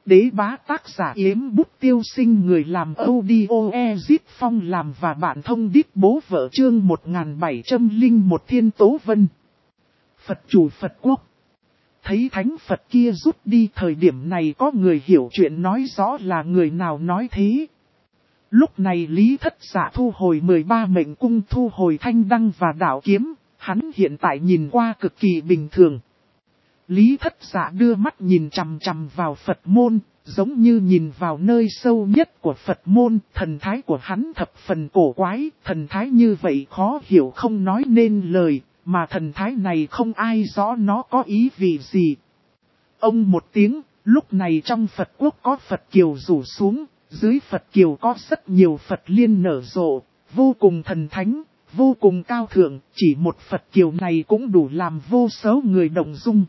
Đế bá tác giả Yếm Bút Tiêu Sinh, người làm audio Ezit Phong làm và bạn thông đít bố vợ, chương 1701 Thiên Tố Vân. Phật chủ Phật quốc. Thấy thánh Phật kia rút đi, thời điểm này có người hiểu chuyện nói rõ là người nào nói thế. Lúc này Lý Thất Dạ thu hồi 13 mệnh cung, thu hồi thanh đăng và đạo kiếm, hắn hiện tại nhìn qua cực kỳ bình thường. Lý Thất Dạ đưa mắt nhìn chằm chằm vào Phật môn, giống như nhìn vào nơi sâu nhất của Phật môn. Thần thái của hắn thập phần cổ quái, thần thái như vậy khó hiểu không nói nên lời, mà thần thái này không ai rõ nó có ý vì gì. Ông một tiếng, lúc này trong Phật quốc có Phật kiều rủ xuống, dưới Phật kiều có rất nhiều Phật liên nở rộ, vô cùng thần thánh, vô cùng cao thượng, chỉ một Phật kiều này cũng đủ làm vô số người động dung.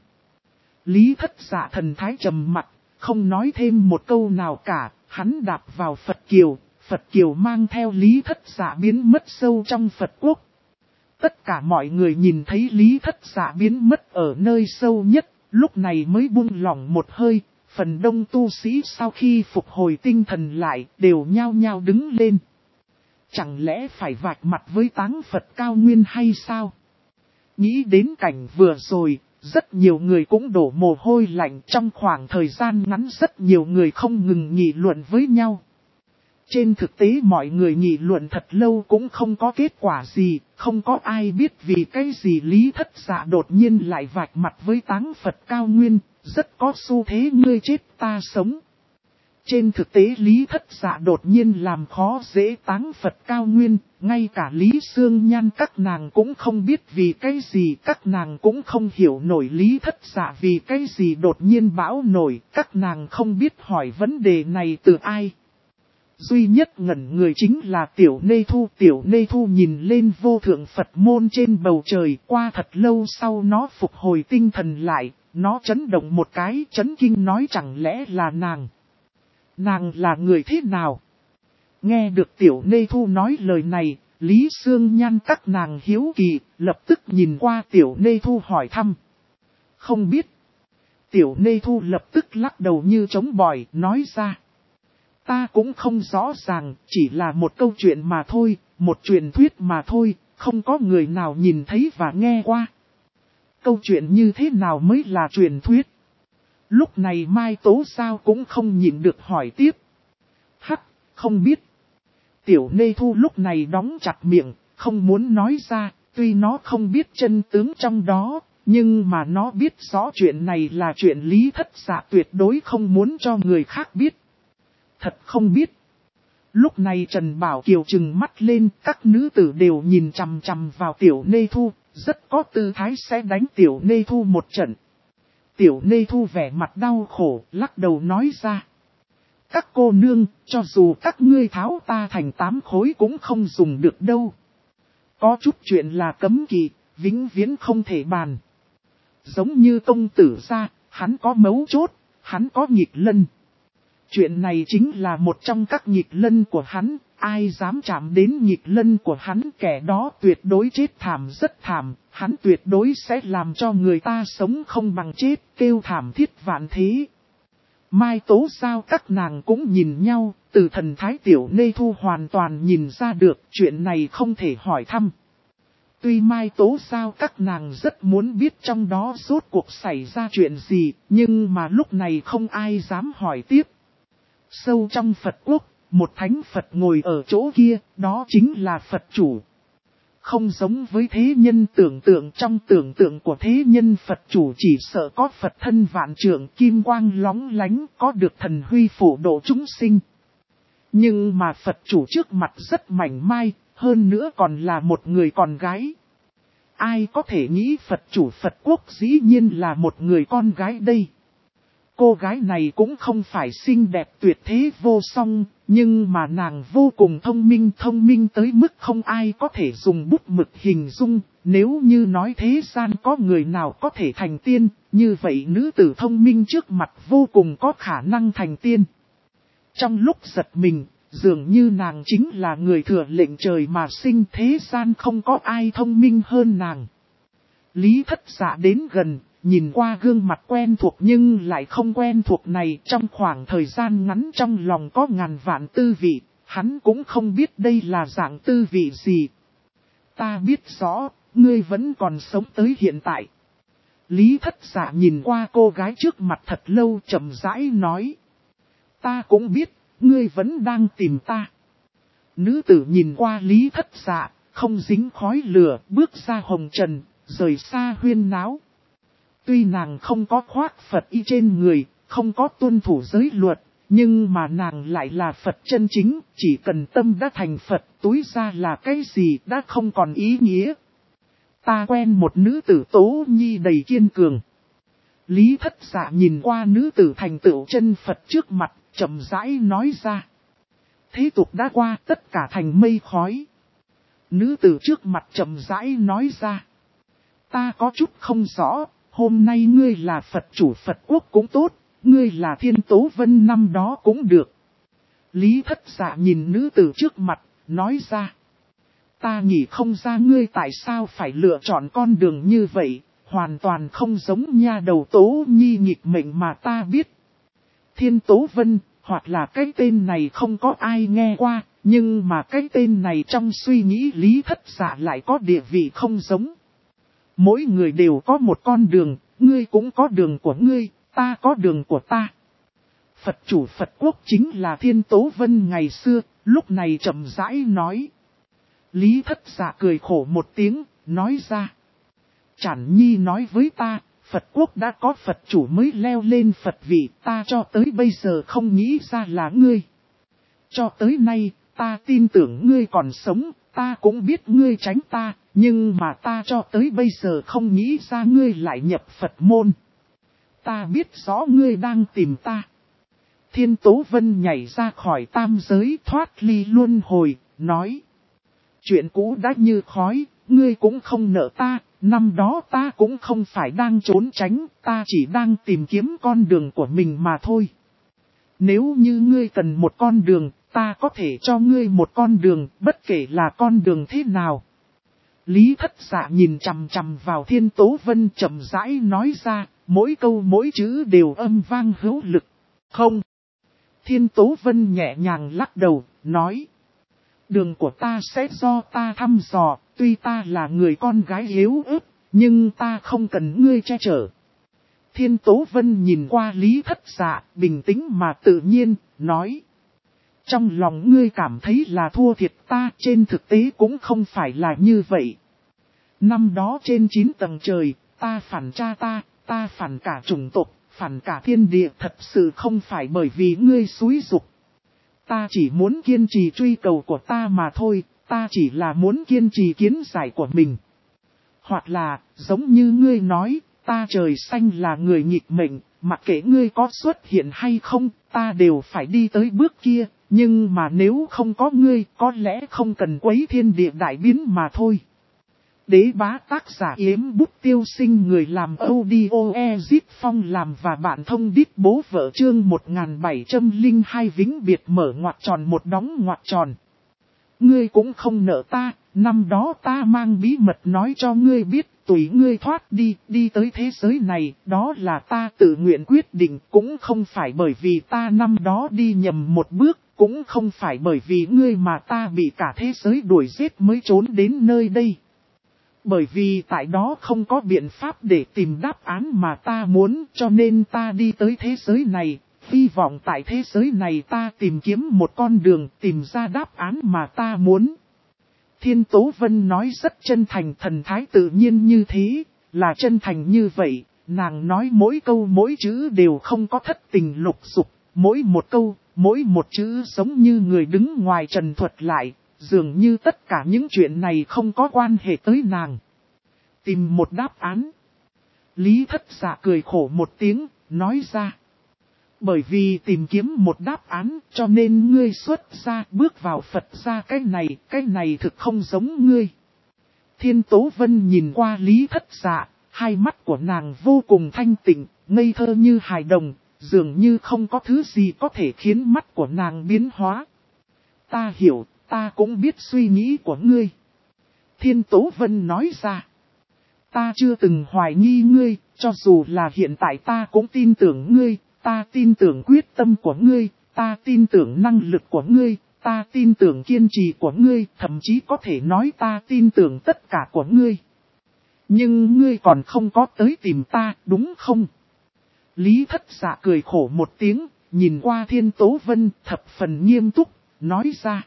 Lý Thất Dạ thần thái trầm mặc, không nói thêm một câu nào cả, hắn đạp vào Phật kiều mang theo Lý Thất Dạ biến mất sâu trong Phật quốc. Tất cả mọi người nhìn thấy Lý Thất Dạ biến mất ở nơi sâu nhất, lúc này mới buông lỏng một hơi. Phần đông tu sĩ sau khi phục hồi tinh thần lại đều nhao nhao đứng lên. Chẳng lẽ phải vạch mặt với táng Phật cao nguyên hay sao? Nghĩ đến cảnh vừa rồi, rất nhiều người cũng đổ mồ hôi lạnh. Trong khoảng thời gian ngắn rất nhiều người không ngừng nghị luận với nhau. Trên thực tế mọi người nghị luận thật lâu cũng không có kết quả gì, không có ai biết vì cái gì Lý Thất Dạ đột nhiên lại vạch mặt với táng Phật cao nguyên, rất có xu thế ngươi chết ta sống. Trên thực tế Lý Thất Dạ đột nhiên làm khó dễ táng Phật cao nguyên, ngay cả Lý Sương Nhan các nàng cũng không biết vì cái gì, các nàng cũng không hiểu nổi Lý Thất Dạ vì cái gì đột nhiên bão nổi, các nàng không biết hỏi vấn đề này từ ai. Duy nhất ngẩn người chính là Tiểu Nê Thu nhìn lên vô thượng Phật môn trên bầu trời, qua thật lâu sau nó phục hồi tinh thần lại, nó chấn động một cái, chấn kinh nói chẳng lẽ là nàng. Nàng là người thế nào? Nghe được Tiểu Nê Thu nói lời này, Lý Sương Nhan các nàng hiếu kỳ, lập tức nhìn qua Tiểu Nê Thu hỏi thăm. Không biết. Tiểu Nê Thu lập tức lắc đầu như trống bòi, nói ra. Ta cũng không rõ ràng, chỉ là một câu chuyện mà thôi, một truyền thuyết mà thôi, không có người nào nhìn thấy và nghe qua. Câu chuyện như thế nào mới là truyền thuyết? Lúc này Mai Tố Sao cũng không nhịn được hỏi tiếp. Hắc, không biết. Tiểu Nê Thu lúc này đóng chặt miệng, không muốn nói ra, tuy nó không biết chân tướng trong đó, nhưng mà nó biết rõ chuyện này là chuyện Lý Thất Dạ tuyệt đối không muốn cho người khác biết. Thật không biết. Lúc này Trần Bảo Kiều trừng mắt lên, các nữ tử đều nhìn chằm chằm vào Tiểu Nê Thu, rất có tư thái sẽ đánh Tiểu Nê Thu một trận. Tiểu Nê Thu vẻ mặt đau khổ, lắc đầu nói ra. Các cô nương, cho dù các ngươi tháo ta thành 8 khối cũng không dùng được đâu. Có chút chuyện là cấm kỵ, vĩnh viễn không thể bàn. Giống như công tử gia, hắn có mấu chốt, hắn có nghịch lân. Chuyện này chính là một trong các nghịch lân của hắn, ai dám chạm đến nghịch lân của hắn kẻ đó tuyệt đối chết thảm rất thảm, hắn tuyệt đối sẽ làm cho người ta sống không bằng chết, kêu thảm thiết vạn thế. Mai Tố Sao các nàng cũng nhìn nhau, từ thần thái Tiểu Nê Thu hoàn toàn nhìn ra được chuyện này không thể hỏi thăm. Tuy Mai Tố Sao các nàng rất muốn biết trong đó rốt cuộc xảy ra chuyện gì, nhưng mà lúc này không ai dám hỏi tiếp. Sâu trong Phật quốc, một thánh Phật ngồi ở chỗ kia, đó chính là Phật chủ. Không giống với thế nhân tưởng tượng, trong tưởng tượng của thế nhân Phật chủ chỉ sợ có Phật thân vạn trượng kim quang lóng lánh, có được thần huy phổ độ chúng sinh. Nhưng mà Phật chủ trước mặt rất mảnh mai, hơn nữa còn là một người con gái. Ai có thể nghĩ Phật chủ Phật quốc dĩ nhiên là một người con gái đây? Cô gái này cũng không phải xinh đẹp tuyệt thế vô song, nhưng mà nàng vô cùng thông minh tới mức không ai có thể dùng bút mực hình dung. Nếu như nói thế gian có người nào có thể thành tiên, như vậy nữ tử thông minh trước mặt vô cùng có khả năng thành tiên. Trong lúc giật mình, dường như nàng chính là người thừa lệnh trời mà sinh, thế gian không có ai thông minh hơn nàng. Lý Thất Dạ đến gần, nhìn qua gương mặt quen thuộc nhưng lại không quen thuộc này trong khoảng thời gian ngắn trong lòng có ngàn vạn tư vị, hắn cũng không biết đây là dạng tư vị gì. Ta biết rõ, ngươi vẫn còn sống tới hiện tại. Lý Thất Dạ nhìn qua cô gái trước mặt thật lâu chậm rãi nói. Ta cũng biết, ngươi vẫn đang tìm ta. Nữ tử nhìn qua Lý Thất Dạ, không dính khói lửa, bước ra hồng trần, rời xa huyên náo. Tuy nàng không có khoác Phật y trên người, không có tuân thủ giới luật, nhưng mà nàng lại là Phật chân chính, chỉ cần tâm đã thành Phật, túi ra là cái gì đã không còn ý nghĩa. Ta quen một nữ tử Tố Nhi đầy kiên cường. Lý Thất Dạ nhìn qua nữ tử thành tựu chân Phật trước mặt, chậm rãi nói ra. Thế tục đã qua, tất cả thành mây khói. Nữ tử trước mặt chậm rãi nói ra. Ta có chút không rõ, hôm nay ngươi là Phật chủ Phật quốc cũng tốt, ngươi là Thiên Tố Vân năm đó cũng được. Lý Thất Dạ nhìn nữ tử trước mặt, nói ra. Ta nghĩ không ra ngươi tại sao phải lựa chọn con đường như vậy, hoàn toàn không giống nha đầu Tố Nhi nghịch mệnh mà ta biết. Thiên Tố Vân, hoặc là cái tên này không có ai nghe qua, nhưng mà cái tên này trong suy nghĩ Lý Thất Dạ lại có địa vị không giống. Mỗi người đều có một con đường, ngươi cũng có đường của ngươi, ta có đường của ta. Phật chủ Phật quốc chính là Thiên Tố Vân ngày xưa, lúc này chậm rãi nói. Lý Thất Dạ cười khổ một tiếng, nói ra. Chản Nhi nói với ta, Phật quốc đã có Phật chủ mới leo lên Phật vị, ta cho tới bây giờ không nghĩ ra là ngươi. Cho tới nay, ta tin tưởng ngươi còn sống, ta cũng biết ngươi tránh ta, nhưng mà ta cho tới bây giờ không nghĩ ra ngươi lại nhập Phật môn. Ta biết rõ ngươi đang tìm ta. Thiên Tố Vân nhảy ra khỏi tam giới thoát ly luân hồi, nói. Chuyện cũ đã như khói, ngươi cũng không nợ ta, năm đó ta cũng không phải đang trốn tránh, ta chỉ đang tìm kiếm con đường của mình mà thôi. Nếu như ngươi cần một con đường, ta có thể cho ngươi một con đường, bất kể là con đường thế nào. Lý Thất Dạ nhìn chằm chằm vào Thiên Tố Vân chậm rãi nói ra, mỗi câu mỗi chữ đều âm vang hữu lực. Không. Thiên Tố Vân nhẹ nhàng lắc đầu, nói. Đường của ta sẽ do ta thăm dò, tuy ta là người con gái yếu ớt, nhưng ta không cần ngươi che chở. Thiên Tố Vân nhìn qua Lý Thất Dạ, bình tĩnh mà tự nhiên, nói. Trong lòng ngươi cảm thấy là thua thiệt ta, trên thực tế cũng không phải là như vậy. Năm đó trên 9 tầng trời, ta phản cha ta phản cả chủng tộc, phản cả thiên địa, thật sự không phải bởi vì ngươi xúi giục. Ta chỉ muốn kiên trì truy cầu của ta mà thôi, ta chỉ là muốn kiên trì kiến giải của mình. Hoặc là, giống như ngươi nói, ta trời xanh là người nghịch mệnh, mặc kệ ngươi có xuất hiện hay không, ta đều phải đi tới bước kia, nhưng mà nếu không có ngươi, có lẽ không cần quấy thiên địa đại biến mà thôi. Đế bá tác giả Yếm Bút Tiêu Sinh, người làm audio Ezit Phong làm và bạn thông đít bố vợ chương 1702 vĩnh biệt mở ngoặc tròn một đóng ngoặc tròn. Ngươi cũng không nợ ta, năm đó ta mang bí mật nói cho ngươi biết, tùy ngươi thoát đi, đi tới thế giới này, đó là ta tự nguyện quyết định, cũng không phải bởi vì ta năm đó đi nhầm một bước, cũng không phải bởi vì ngươi mà ta bị cả thế giới đuổi giết mới trốn đến nơi đây. Bởi vì tại đó không có biện pháp để tìm đáp án mà ta muốn, cho nên ta đi tới thế giới này, hy vọng tại thế giới này ta tìm kiếm một con đường, tìm ra đáp án mà ta muốn. Thiên Tố Vân nói rất chân thành, thần thái tự nhiên như thế, là chân thành như vậy, nàng nói mỗi câu mỗi chữ đều không có thất tình lục dục, mỗi một câu, mỗi một chữ giống như người đứng ngoài trần thuật lại. Dường như tất cả những chuyện này không có quan hệ tới nàng. Tìm một đáp án. Lý Thất Dạ cười khổ một tiếng, nói ra. Bởi vì tìm kiếm một đáp án, cho nên ngươi xuất ra bước vào Phật gia cái này thực không giống ngươi. Thiên Tố Vân nhìn qua Lý Thất Dạ, hai mắt của nàng vô cùng thanh tịnh, ngây thơ như hài đồng, dường như không có thứ gì có thể khiến mắt của nàng biến hóa. Ta hiểu. Ta cũng biết suy nghĩ của ngươi. Thiên Tố Vân nói ra. Ta chưa từng hoài nghi ngươi, cho dù là hiện tại ta cũng tin tưởng ngươi, ta tin tưởng quyết tâm của ngươi, ta tin tưởng năng lực của ngươi, ta tin tưởng kiên trì của ngươi, thậm chí có thể nói ta tin tưởng tất cả của ngươi. Nhưng ngươi còn không có tới tìm ta, đúng không? Lý Thất Dạ cười khổ một tiếng, nhìn qua Thiên Tố Vân thập phần nghiêm túc, nói ra.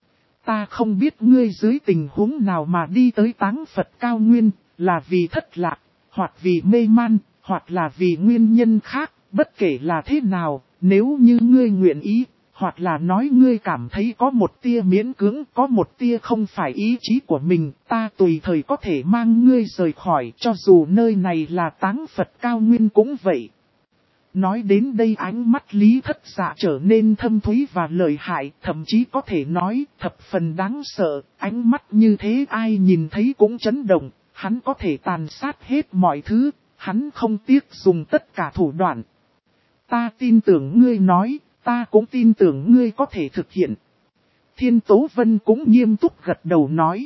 Ta không biết ngươi dưới tình huống nào mà đi tới Táng Phật Cao Nguyên, là vì thất lạc, hoặc vì mê man, hoặc là vì nguyên nhân khác, bất kể là thế nào, nếu như ngươi nguyện ý, hoặc là nói ngươi cảm thấy có một tia miễn cưỡng, có một tia không phải ý chí của mình, ta tùy thời có thể mang ngươi rời khỏi, cho dù nơi này là Táng Phật Cao Nguyên cũng vậy. Nói đến đây ánh mắt Lý Thất Dạ trở nên thâm thúy và lợi hại, thậm chí có thể nói thập phần đáng sợ, ánh mắt như thế ai nhìn thấy cũng chấn động, hắn có thể tàn sát hết mọi thứ, hắn không tiếc dùng tất cả thủ đoạn. Ta tin tưởng ngươi nói, ta cũng tin tưởng ngươi có thể thực hiện. Thiên Tố Vân cũng nghiêm túc gật đầu nói.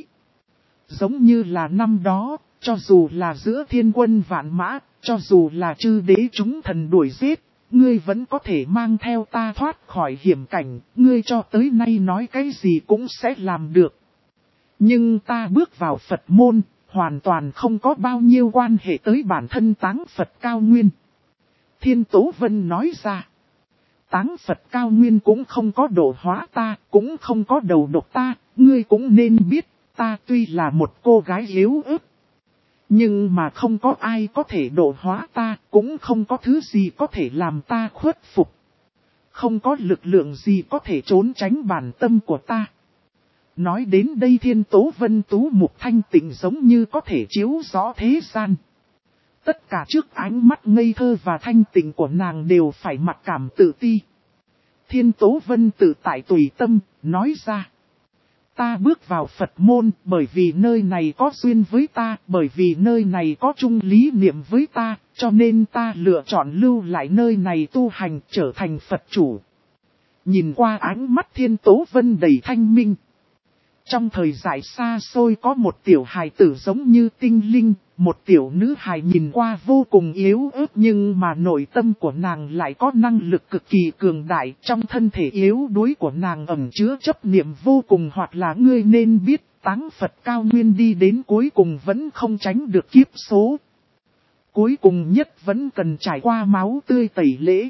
Giống như là năm đó, cho dù là giữa thiên quân vạn mã, cho dù là chư đế chúng thần đuổi giết, ngươi vẫn có thể mang theo ta thoát khỏi hiểm cảnh, ngươi cho tới nay nói cái gì cũng sẽ làm được. Nhưng ta bước vào Phật môn, hoàn toàn không có bao nhiêu quan hệ tới bản thân Táng Phật Cao Nguyên. Thiên Tố Vân nói ra, Táng Phật Cao Nguyên cũng không có độ hóa ta, cũng không có đầu độc ta, ngươi cũng nên biết, ta tuy là một cô gái yếu ớt. Nhưng mà không có ai có thể độ hóa ta, cũng không có thứ gì có thể làm ta khuất phục. Không có lực lượng gì có thể trốn tránh bản tâm của ta. Nói đến đây Thiên Tố Vân tú mục thanh tịnh giống như có thể chiếu rõ thế gian. Tất cả trước ánh mắt ngây thơ và thanh tịnh của nàng đều phải mặc cảm tự ti. Thiên Tố Vân tự tại tùy tâm, nói ra. Ta bước vào Phật môn bởi vì nơi này có duyên với ta, bởi vì nơi này có chung lý niệm với ta, cho nên ta lựa chọn lưu lại nơi này tu hành trở thành Phật chủ. Nhìn qua ánh mắt Thiên Tố Vân đầy thanh minh. Trong thời giải xa xôi có một tiểu hài tử giống như tinh linh, một tiểu nữ hài nhìn qua vô cùng yếu ớt nhưng mà nội tâm của nàng lại có năng lực cực kỳ cường đại. Trong thân thể yếu đuối của nàng ẩn chứa chấp niệm vô cùng, hoặc là ngươi nên biết Táng Phật Cao Nguyên đi đến cuối cùng vẫn không tránh được kiếp số. Cuối cùng nhất vẫn cần trải qua máu tươi tẩy lễ.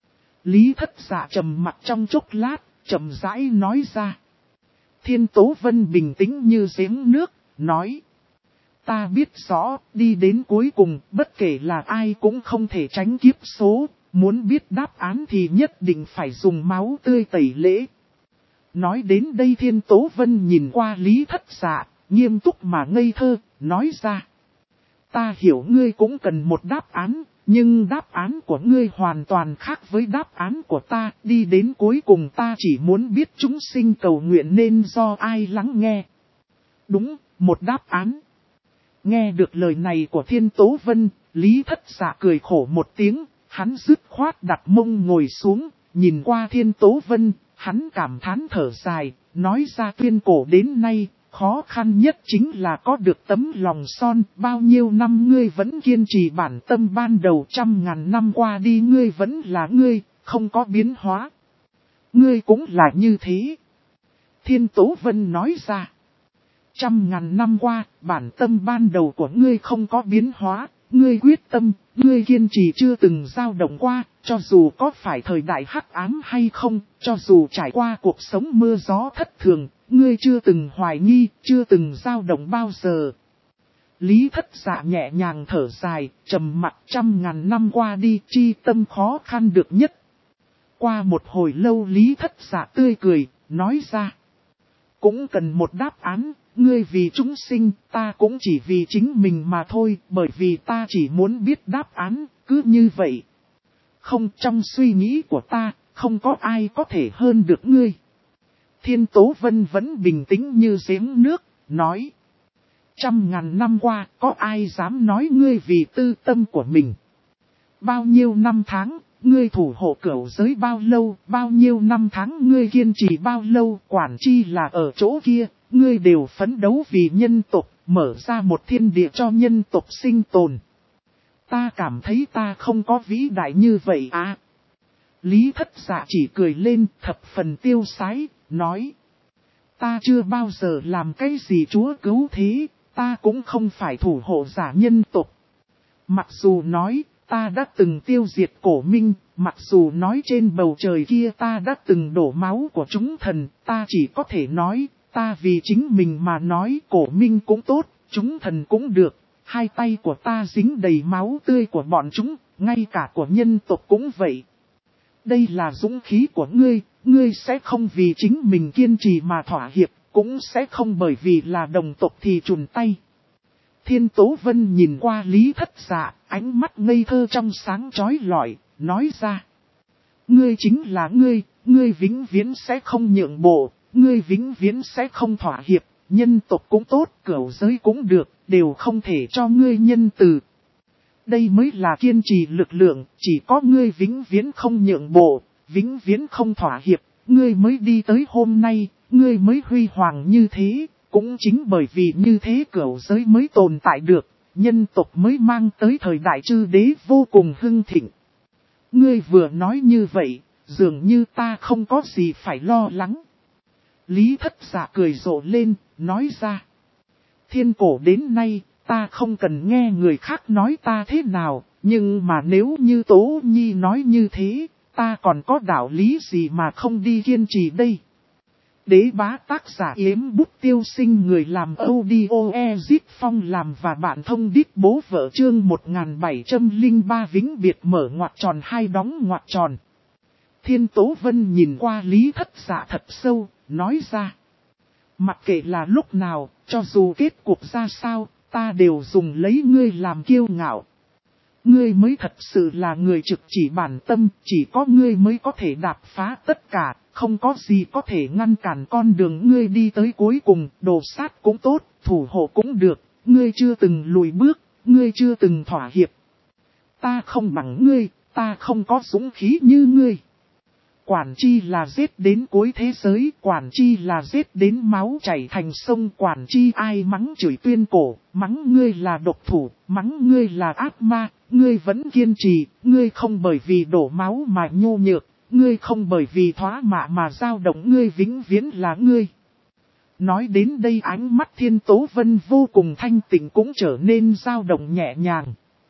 Lý Thất Dạ trầm mặt trong chốc lát, chậm rãi nói ra. Thiên Tố Vân bình tĩnh như giếng nước, nói. Ta biết rõ, đi đến cuối cùng, bất kể là ai cũng không thể tránh kiếp số, muốn biết đáp án thì nhất định phải dùng máu tươi tẩy lễ. Nói đến đây Thiên Tố Vân nhìn qua Lý Thất Dạ, nghiêm túc mà ngây thơ, nói ra. Ta hiểu ngươi cũng cần một đáp án, nhưng đáp án của ngươi hoàn toàn khác với đáp án của ta. Đi đến cuối cùng ta chỉ muốn biết chúng sinh cầu nguyện nên do ai lắng nghe. Đúng, một đáp án. Nghe được lời này của Thiên Tố Vân, Lý Thất Dạ cười khổ một tiếng, hắn dứt khoát đặt mông ngồi xuống, nhìn qua Thiên Tố Vân, hắn cảm thán thở dài, nói ra tuyên cổ đến nay. Khó khăn nhất chính là có được tấm lòng son, bao nhiêu năm ngươi vẫn kiên trì bản tâm ban đầu, 100.000 năm qua đi ngươi vẫn là ngươi, không có biến hóa. Ngươi cũng là như thế. Thiên Tố Vân nói ra. 100.000 năm qua, bản tâm ban đầu của ngươi không có biến hóa, ngươi quyết tâm, ngươi kiên trì chưa từng dao động qua, cho dù có phải thời đại hắc ám hay không, cho dù trải qua cuộc sống mưa gió thất thường. Ngươi chưa từng hoài nghi, chưa từng dao động bao giờ. Lý Thất Dạ nhẹ nhàng thở dài, trầm mặc 100.000 năm qua đi, chi tâm khó khăn được nhất. Qua một hồi lâu Lý Thất Dạ tươi cười, nói ra. Cũng cần một đáp án, ngươi vì chúng sinh, ta cũng chỉ vì chính mình mà thôi, bởi vì ta chỉ muốn biết đáp án, cứ như vậy. Không, trong suy nghĩ của ta, không có ai có thể hơn được ngươi. Thiên Tố Vân vẫn bình tĩnh như giếng nước, nói. 100.000 năm qua, có ai dám nói ngươi vì tư tâm của mình? Bao nhiêu năm tháng, ngươi thủ hộ cửu giới bao lâu, bao nhiêu năm tháng ngươi kiên trì bao lâu, quản chi là ở chỗ kia, ngươi đều phấn đấu vì nhân tộc, mở ra một thiên địa cho nhân tộc sinh tồn. Ta cảm thấy ta không có vĩ đại như vậy à. Lý Thất Dạ chỉ cười lên thập phần tiêu sái, nói. Ta chưa bao giờ làm cái gì chúa cứu thế, ta cũng không phải thủ hộ giả nhân tộc. Mặc dù nói, ta đã từng tiêu diệt cổ minh, mặc dù nói trên bầu trời kia ta đã từng đổ máu của chúng thần, ta chỉ có thể nói, ta vì chính mình mà nói cổ minh cũng tốt, chúng thần cũng được, hai tay của ta dính đầy máu tươi của bọn chúng, ngay cả của nhân tộc cũng vậy. Đây là dũng khí của ngươi, ngươi sẽ không vì chính mình kiên trì mà thỏa hiệp, cũng sẽ không bởi vì là đồng tộc thì chùn tay. Thiên Tố Vân nhìn qua Lý Thất Dạ, ánh mắt ngây thơ trong sáng chói lọi, nói ra. Ngươi chính là ngươi vĩnh viễn sẽ không nhượng bộ, ngươi vĩnh viễn sẽ không thỏa hiệp, nhân tộc cũng tốt, cửu giới cũng được, đều không thể cho ngươi nhân từ. Đây mới là kiên trì lực lượng, chỉ có ngươi vĩnh viễn không nhượng bộ, vĩnh viễn không thỏa hiệp, ngươi mới đi tới hôm nay, ngươi mới huy hoàng như thế. Cũng chính bởi vì như thế cửu giới mới tồn tại được, nhân tộc mới mang tới thời đại chư đế vô cùng hưng thịnh. Ngươi vừa nói như vậy, dường như ta không có gì phải lo lắng. Lý Thất Dạ cười rộ lên, nói ra. Thiên cổ đến nay, ta không cần nghe người khác nói ta thế nào, nhưng mà nếu như Tố Nhi nói như thế, ta còn có đạo lý gì mà không đi kiên trì đây. Đế bá tác giả Yếm Bút Tiêu Sinh, người làm audio Ezit Phong làm và bạn thông đít bố vợ chương 1703 vĩnh biệt mở ngoặc tròn hai đóng ngoặc tròn. Thiên Tố Vân nhìn qua Lý Thất Dạ thật sâu, nói ra. Mặc kệ là lúc nào, cho dù kết cục ra sao, ta đều dùng lấy ngươi làm kiêu ngạo. Ngươi mới thật sự là người trực chỉ bản tâm, chỉ có ngươi mới có thể đạp phá tất cả, không có gì có thể ngăn cản con đường ngươi đi tới cuối cùng, đồ sát cũng tốt, thủ hộ cũng được, ngươi chưa từng lùi bước, ngươi chưa từng thỏa hiệp. Ta không bằng ngươi, ta không có dũng khí như ngươi. Quản chi là giết đến cuối thế giới, quản chi là giết đến máu chảy thành sông, quản chi ai mắng chửi tuyên cổ, mắng ngươi là độc thủ, mắng ngươi là ác ma, ngươi vẫn kiên trì, ngươi không bởi vì đổ máu mà nhô nhược, ngươi không bởi vì thoá mạ mà dao động, ngươi vĩnh viễn là ngươi. Nói đến đây ánh mắt Thiên Tố Vân vô cùng thanh tịnh cũng trở nên dao động nhẹ nhàng.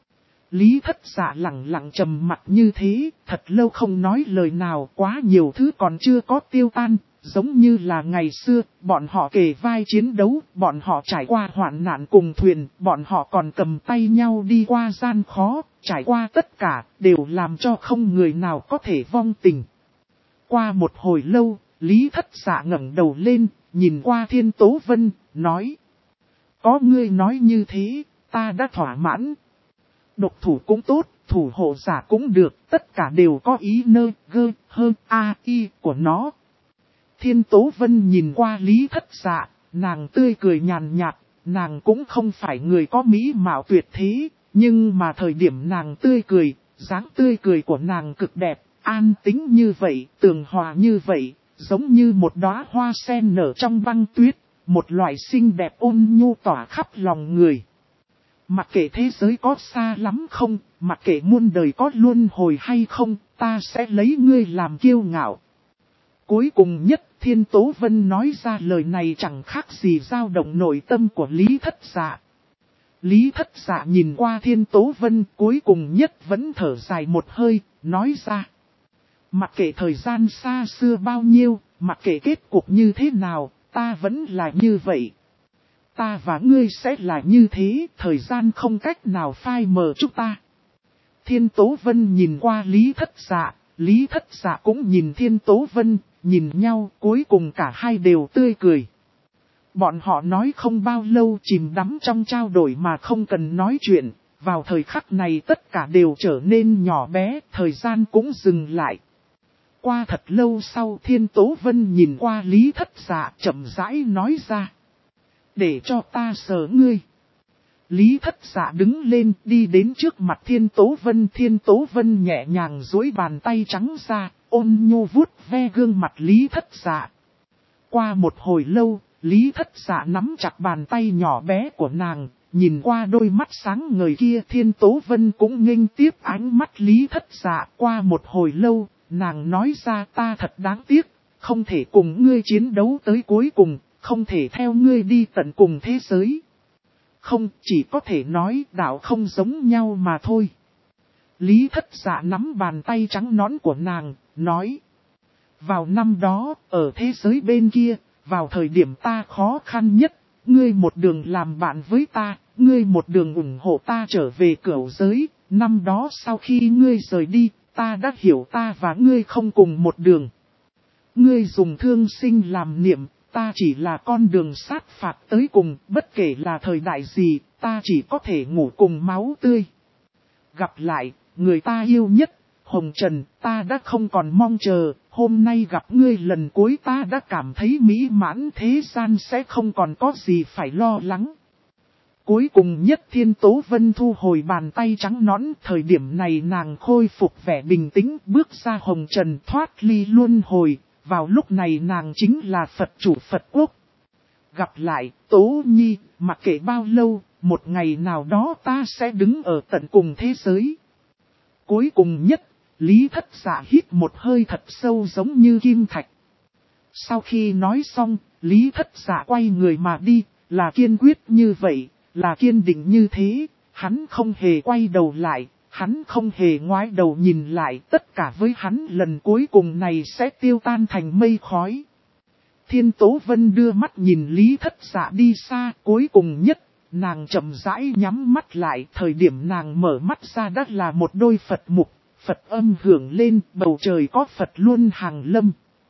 Lý Thất Dạ lặng lặng trầm mặt như thế, thật lâu không nói lời nào, quá nhiều thứ còn chưa có tiêu tan, giống như là ngày xưa, bọn họ kề vai chiến đấu, bọn họ trải qua hoạn nạn cùng thuyền, bọn họ còn cầm tay nhau đi qua gian khó, trải qua tất cả, đều làm cho không người nào có thể vong tình. Qua một hồi lâu, Lý Thất Dạ ngẩng đầu lên, nhìn qua Thiên Tố Vân, nói. Có ngươi nói như thế, ta đã thỏa mãn. Độc thủ cũng tốt, thủ hộ giả cũng được, tất cả đều có ý nơ, gơ, hơ, a, y của nó. Thiên Tố Vân nhìn qua Lý Thất Dạ, nàng tươi cười nhàn nhạt, nàng cũng không phải người có mỹ mạo tuyệt thế, nhưng mà thời điểm nàng tươi cười, dáng tươi cười của nàng cực đẹp, an tĩnh như vậy, tường hòa như vậy, giống như một đóa hoa sen nở trong băng tuyết, một loại xinh đẹp ôn nhu tỏa khắp lòng người. Mặc kệ thế giới có xa lắm không, mặc kệ muôn đời có luân hồi hay không, ta sẽ lấy ngươi làm kiêu ngạo. Cuối cùng nhất, Thiên Tố Vân nói ra lời này chẳng khác gì dao động nội tâm của Lý Thất Dạ. Lý Thất Dạ nhìn qua Thiên Tố Vân, cuối cùng nhất vẫn thở dài một hơi, nói ra. Mặc kệ thời gian xa xưa bao nhiêu, mặc kệ kết cục như thế nào, ta vẫn là như vậy. Ta và ngươi sẽ là như thế, thời gian không cách nào phai mờ chúng ta. Thiên Tố Vân nhìn qua Lý Thất Dạ, Lý Thất Dạ cũng nhìn Thiên Tố Vân, nhìn nhau, cuối cùng cả hai đều tươi cười. Bọn họ nói không bao lâu chìm đắm trong trao đổi mà không cần nói chuyện, vào thời khắc này tất cả đều trở nên nhỏ bé, thời gian cũng dừng lại. Qua thật lâu sau Thiên Tố Vân nhìn qua Lý Thất Dạ chậm rãi nói ra. Để cho ta sờ ngươi. Lý Thất Dạ đứng lên đi đến trước mặt Thiên Tố Vân. Thiên Tố Vân nhẹ nhàng duỗi bàn tay trắng ra, ôn nhu vuốt ve gương mặt Lý Thất Dạ. Qua một hồi lâu, Lý Thất Dạ nắm chặt bàn tay nhỏ bé của nàng, nhìn qua đôi mắt sáng ngời kia. Thiên Tố Vân cũng nghênh tiếp ánh mắt Lý Thất Dạ. Qua một hồi lâu, nàng nói ra ta thật đáng tiếc, không thể cùng ngươi chiến đấu tới cuối cùng, không thể theo ngươi đi tận cùng thế giới. Không, chỉ có thể nói đạo không giống nhau mà thôi. Lý Thất Dạ nắm bàn tay trắng nõn của nàng, nói. Vào năm đó, ở thế giới bên kia, vào thời điểm ta khó khăn nhất, ngươi một đường làm bạn với ta, ngươi một đường ủng hộ ta trở về cửu giới. Năm đó sau khi ngươi rời đi, ta đã hiểu ta và ngươi không cùng một đường. Ngươi dùng thương sinh làm niệm, ta chỉ là con đường sát phạt tới cùng, bất kể là thời đại gì, ta chỉ có thể ngủ cùng máu tươi. Gặp lại, người ta yêu nhất, Hồng Trần, ta đã không còn mong chờ, hôm nay gặp ngươi lần cuối ta đã cảm thấy mỹ mãn, thế gian sẽ không còn có gì phải lo lắng. Cuối cùng nhất Thiên Tố Vân thu hồi bàn tay trắng nõn, thời điểm này nàng khôi phục vẻ bình tĩnh, bước ra Hồng Trần thoát ly luân hồi, vào lúc này nàng chính là Phật chủ Phật quốc. Gặp lại, Tố Nhi, mặc kệ bao lâu, một ngày nào đó ta sẽ đứng ở tận cùng thế giới. Cuối cùng nhất, Lý Thất Dạ hít một hơi thật sâu giống như kim thạch. Sau khi nói xong, Lý Thất Dạ quay người mà đi, là kiên quyết như vậy, là kiên định như thế, hắn không hề quay đầu lại, hắn không hề ngoái đầu nhìn lại, tất cả với hắn lần cuối cùng này sẽ tiêu tan thành mây khói. Thiên Tố Vân đưa mắt nhìn Lý Thất Dạ đi xa, cuối cùng nhất, nàng chậm rãi nhắm mắt lại, thời điểm nàng mở mắt ra đã là một đôi Phật mục, Phật âm hưởng lên, bầu trời có Phật luôn hàng lâm.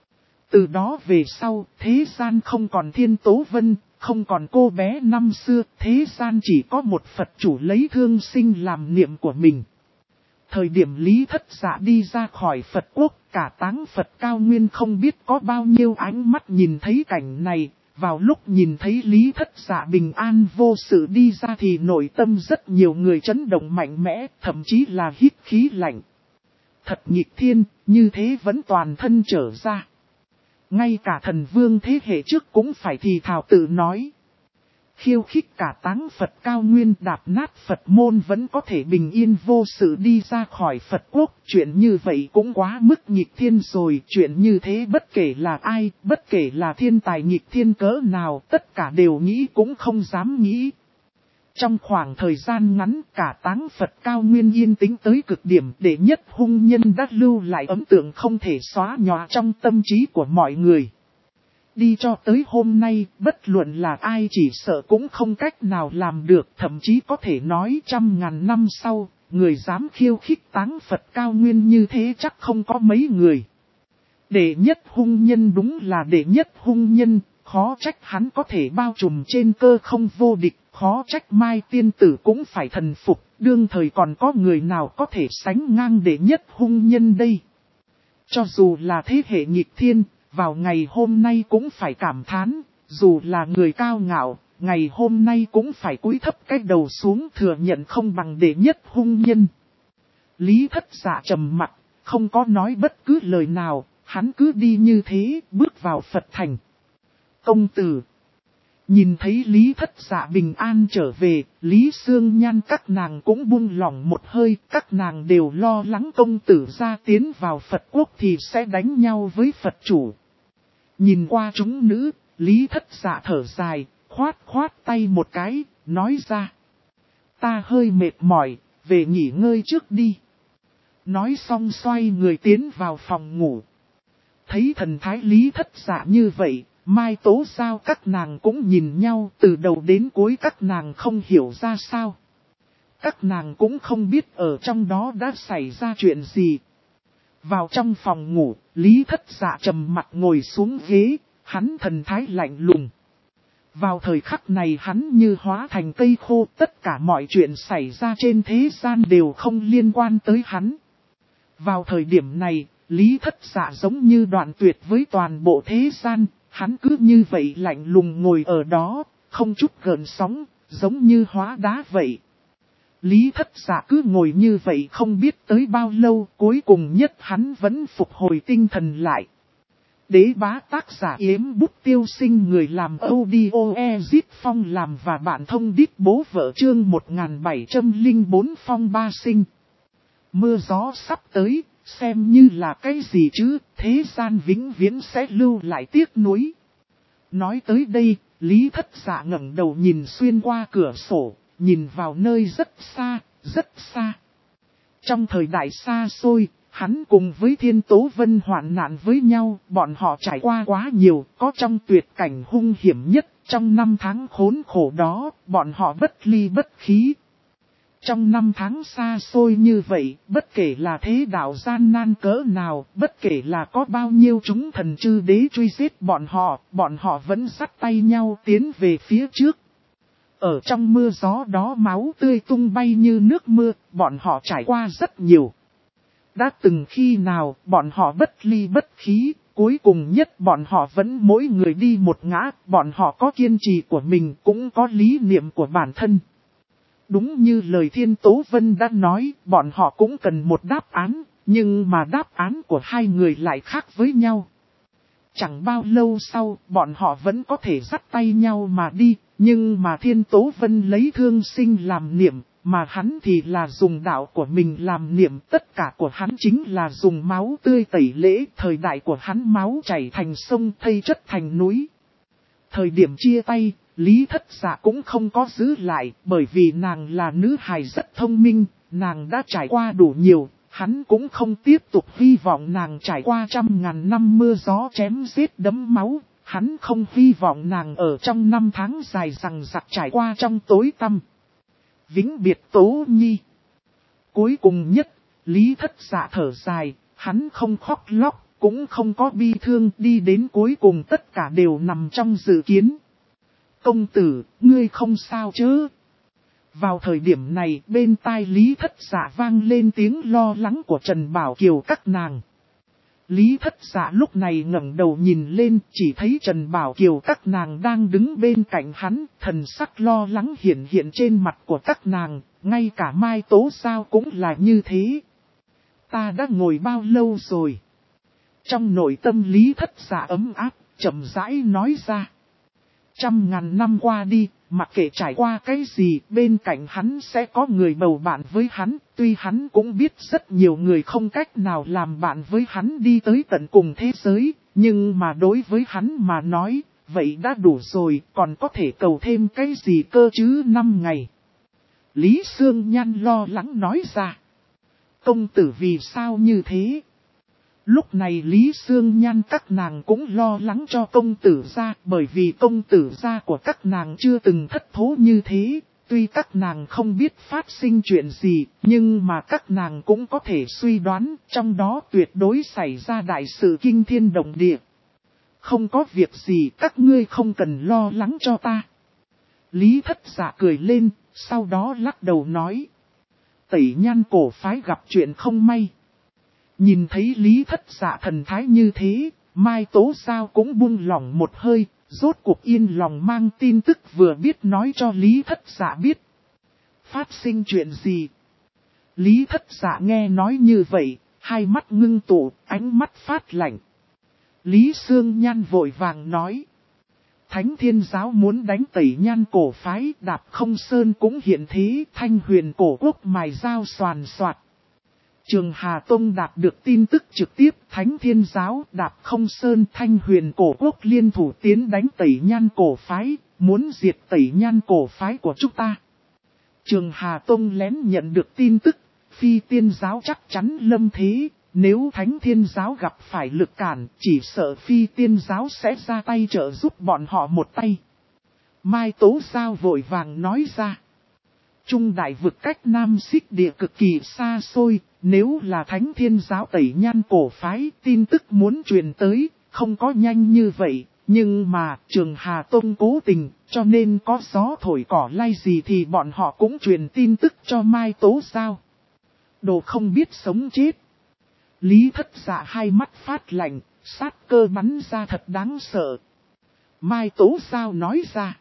Từ đó về sau, thế gian không còn Thiên Tố Vân, không còn cô bé năm xưa, thế gian chỉ có một Phật chủ lấy thương sinh làm niệm của mình. Thời điểm Lý Thất Dạ đi ra khỏi Phật quốc, cả táng Phật cao nguyên không biết có bao nhiêu ánh mắt nhìn thấy cảnh này. Vào lúc nhìn thấy Lý Thất Dạ bình an vô sự đi ra thì nội tâm rất nhiều người chấn động mạnh mẽ, thậm chí là hít khí lạnh. Thật nghịch thiên, như thế vẫn toàn thân trở ra. Ngay cả thần vương thế hệ trước cũng phải thì thào tự nói. Khiêu khích cả táng Phật cao nguyên đạp nát Phật môn vẫn có thể bình yên vô sự đi ra khỏi Phật quốc. Chuyện như vậy cũng quá mức nghịch thiên rồi. Chuyện như thế bất kể là ai, bất kể là thiên tài nghịch thiên cỡ nào, tất cả đều nghĩ cũng không dám nghĩ. Trong khoảng thời gian ngắn cả táng Phật cao nguyên yên tĩnh tới cực điểm, đệ nhất hung nhân đã lưu lại ấn tượng không thể xóa nhòa trong tâm trí của mọi người. Đi cho tới hôm nay, bất luận là ai chỉ sợ cũng không cách nào làm được, thậm chí có thể nói 100.000 năm sau, người dám khiêu khích táng Phật cao nguyên như thế chắc không có mấy người. Đệ nhất hung nhân đúng là đệ nhất hung nhân, khó trách hắn có thể bao trùm trên cơ không vô địch, khó trách Mai tiên tử cũng phải thần phục, đương thời còn có người nào có thể sánh ngang đệ nhất hung nhân đây. Cho dù là thế hệ nghịch thiên, vào ngày hôm nay cũng phải cảm thán, dù là người cao ngạo, ngày hôm nay cũng phải cúi thấp cái đầu xuống thừa nhận không bằng đệ nhất hung nhân. Lý Thất Dạ trầm mặc, không có nói bất cứ lời nào, hắn cứ đi như thế, bước vào Phật thành. Công tử. Nhìn thấy Lý Thất Dạ bình an trở về, Lý Sương Nhan các nàng cũng buông lỏng một hơi, các nàng đều lo lắng công tử ra tiến vào Phật quốc thì sẽ đánh nhau với Phật chủ. Nhìn qua chúng nữ, Lý Thất Dạ thở dài, khoát tay một cái, nói ra. Ta hơi mệt mỏi, về nghỉ ngơi trước đi. Nói xong xoay người tiến vào phòng ngủ. Thấy thần thái Lý Thất Dạ như vậy, Mai Tố Giao các nàng cũng nhìn nhau, từ đầu đến cuối các nàng không hiểu ra sao. Các nàng cũng không biết ở trong đó đã xảy ra chuyện gì. Vào trong phòng ngủ, Lý Thất Dạ trầm mặt ngồi xuống ghế, hắn thần thái lạnh lùng. Vào thời khắc này hắn như hóa thành cây khô, tất cả mọi chuyện xảy ra trên thế gian đều không liên quan tới hắn. Vào thời điểm này, Lý Thất Dạ giống như đoạn tuyệt với toàn bộ thế gian, hắn cứ như vậy lạnh lùng ngồi ở đó, không chút gợn sóng, giống như hóa đá vậy. Lý Thất Dạ cứ ngồi như vậy không biết tới bao lâu, cuối cùng nhất hắn vẫn phục hồi tinh thần lại. Đế bá tác giả Yếm Bút Tiêu Sinh, người làm audio Ezit Phong làm và bạn thông đít bố vợ chương 1704 Phong Ba Sinh. Mưa gió sắp tới, xem như là cái gì chứ, thế gian vĩnh viễn sẽ lưu lại tiếc nuối. Nói tới đây, Lý Thất Dạ ngẩng đầu nhìn xuyên qua cửa sổ, nhìn vào nơi rất xa, rất xa. Trong thời đại xa xôi, hắn cùng với Thiên Tố Vân hoạn nạn với nhau, bọn họ trải qua quá nhiều, có trong tuyệt cảnh hung hiểm nhất, trong 5 tháng khốn khổ đó, bọn họ bất ly bất khí. Trong 5 tháng xa xôi như vậy, bất kể là thế đạo gian nan cỡ nào, bất kể là có bao nhiêu chúng thần chư đế truy giết bọn họ vẫn dắt tay nhau tiến về phía trước. Ở trong mưa gió đó máu tươi tung bay như nước mưa, bọn họ trải qua rất nhiều. Đã từng khi nào, bọn họ bất ly bất khí, cuối cùng nhất bọn họ vẫn mỗi người đi một ngã, bọn họ có kiên trì của mình, cũng có lý niệm của bản thân. Đúng như lời Thiên Tố Vân đã nói, bọn họ cũng cần một đáp án, nhưng mà đáp án của hai người lại khác với nhau. Chẳng bao lâu sau, bọn họ vẫn có thể dắt tay nhau mà đi, nhưng mà Thiên Tố Vân lấy thương sinh làm niệm, mà hắn thì là dùng đạo của mình làm niệm. Tất cả của hắn chính là dùng máu tươi tẩy lễ, thời đại của hắn máu chảy thành sông, thây chất thành núi. Thời điểm chia tay, Lý Thất Dạ cũng không có giữ lại, bởi vì nàng là nữ hài rất thông minh, nàng đã trải qua đủ nhiều, hắn cũng không tiếp tục hy vọng nàng trải qua 100.000 năm mưa gió chém giết đẫm máu, hắn không hy vọng nàng ở trong 5 tháng dài rằng rặc trải qua trong tối tăm. Vĩnh biệt Tố Nhi. Cuối cùng nhất, Lý Thất Dạ thở dài, hắn không khóc lóc, cũng không có bi thương, đi đến cuối cùng tất cả đều nằm trong dự kiến. Công tử, ngươi không sao chứ? Vào thời điểm này, bên tai Lý Thất Dạ vang lên tiếng lo lắng của Trần Bảo Kiều các nàng. Lý Thất Dạ lúc này ngẩng đầu nhìn lên, chỉ thấy Trần Bảo Kiều các nàng đang đứng bên cạnh hắn, thần sắc lo lắng hiện hiện trên mặt của các nàng, ngay cả Mai Tố Sao cũng là như thế. Ta đã ngồi bao lâu rồi? Trong nội tâm Lý Thất Dạ ấm áp, chậm rãi nói ra. 100.000 năm qua đi, mặc kệ trải qua cái gì, bên cạnh hắn sẽ có người bầu bạn với hắn, tuy hắn cũng biết rất nhiều người không cách nào làm bạn với hắn đi tới tận cùng thế giới, nhưng mà đối với hắn mà nói, vậy đã đủ rồi, còn có thể cầu thêm cái gì cơ chứ 5 ngày. Lý Sương Nhan lo lắng nói ra. Công tử vì sao như thế? Lúc này Lý Sương Nhan các nàng cũng lo lắng cho công tử gia, bởi vì công tử gia của các nàng chưa từng thất thố như thế. Tuy các nàng không biết phát sinh chuyện gì, nhưng mà các nàng cũng có thể suy đoán, trong đó tuyệt đối xảy ra đại sự kinh thiên động địa. Không có việc gì, các ngươi không cần lo lắng cho ta. Lý Thất Dạ cười lên, sau đó lắc đầu nói. Tẩy Nhan cổ phái gặp chuyện không may. Nhìn thấy Lý Thất Dạ thần thái như thế, Mai Tố Sao cũng buông lỏng một hơi, rốt cuộc yên lòng mang tin tức vừa biết nói cho Lý Thất Dạ biết. Phát sinh chuyện gì? Lý Thất Dạ nghe nói như vậy, hai mắt ngưng tụ, ánh mắt phát lạnh. Lý Sương Nhan vội vàng nói. Thánh Thiên Giáo muốn đánh Tẩy Nhan cổ phái, Đạp Không Sơn cũng hiện thế, Thanh Huyền cổ quốc mài dao xoàn xoạt. Trường Hà Tông đạt được tin tức trực tiếp, Thánh Thiên Giáo, Đạp Không Sơn, Thanh Huyền cổ quốc liên thủ tiến đánh Tẩy Nhan cổ phái, muốn diệt Tẩy Nhan cổ phái của chúng ta. Trường Hà Tông lén nhận được tin tức, Phi Tiên Giáo chắc chắn lâm thế, nếu Thánh Thiên Giáo gặp phải lực cản, chỉ sợ Phi Tiên Giáo sẽ ra tay trợ giúp bọn họ một tay. Mai Tố Sao vội vàng nói ra. Trung đại vực cách Nam Xích Địa cực kỳ xa xôi, nếu là Thánh Thiên Giáo Tẩy Nhan cổ phái, tin tức muốn truyền tới, không có nhanh như vậy, nhưng mà Trường Hà Tông cố tình, cho nên có gió thổi cỏ lay gì thì bọn họ cũng truyền tin tức cho Mai Tố Sao. Đồ không biết sống chết. Lý Thất Dạ hai mắt phát lạnh, sát cơ bắn ra thật đáng sợ. Mai Tố Sao nói ra.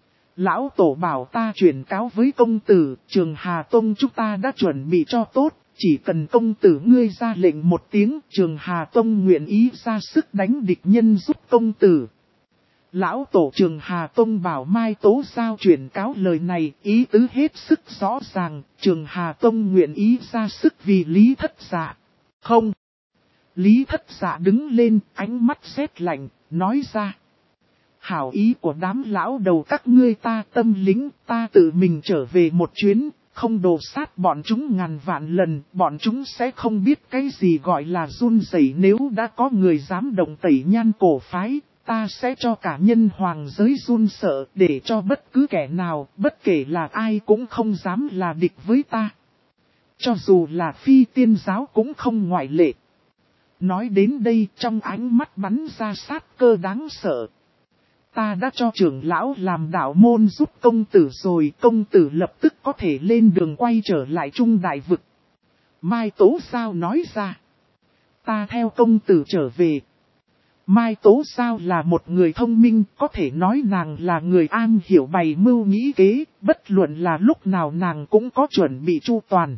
Lão Tổ bảo ta chuyển cáo với công tử, Trường Hà Tông chúng ta đã chuẩn bị cho tốt, chỉ cần công tử ngươi ra lệnh một tiếng, Trường Hà Tông nguyện ý ra sức đánh địch nhân giúp công tử. Lão tổ Trường Hà Tông bảo Mai Tố Giao chuyển cáo lời này, ý tứ hết sức rõ ràng, Trường Hà Tông nguyện ý ra sức vì Lý Thất Dạ. Không. Lý Thất Dạ đứng lên, ánh mắt rét lạnh, nói ra. Hảo ý của đám lão đầu các ngươi ta tâm lính, ta tự mình trở về một chuyến, không đồ sát bọn chúng ngàn vạn lần, bọn chúng sẽ không biết cái gì gọi là run rẩy. Nếu đã có người dám động Tẩy Nhan cổ phái, ta sẽ cho cả nhân hoàng giới run sợ, để cho bất cứ kẻ nào, bất kể là ai cũng không dám là địch với ta. Cho dù là Phi Tiên giáo cũng không ngoại lệ. Nói đến đây, trong ánh mắt bắn ra sát cơ đáng sợ. Ta đã cho trưởng lão làm đạo môn giúp công tử rồi, công tử lập tức có thể lên đường quay trở lại Trung Đại Vực. Mai Tố Giao nói ra. Ta theo công tử trở về. Mai Tố Giao là một người thông minh, có thể nói nàng là người am hiểu bày mưu nghĩ kế, bất luận là lúc nào nàng cũng có chuẩn bị chu toàn.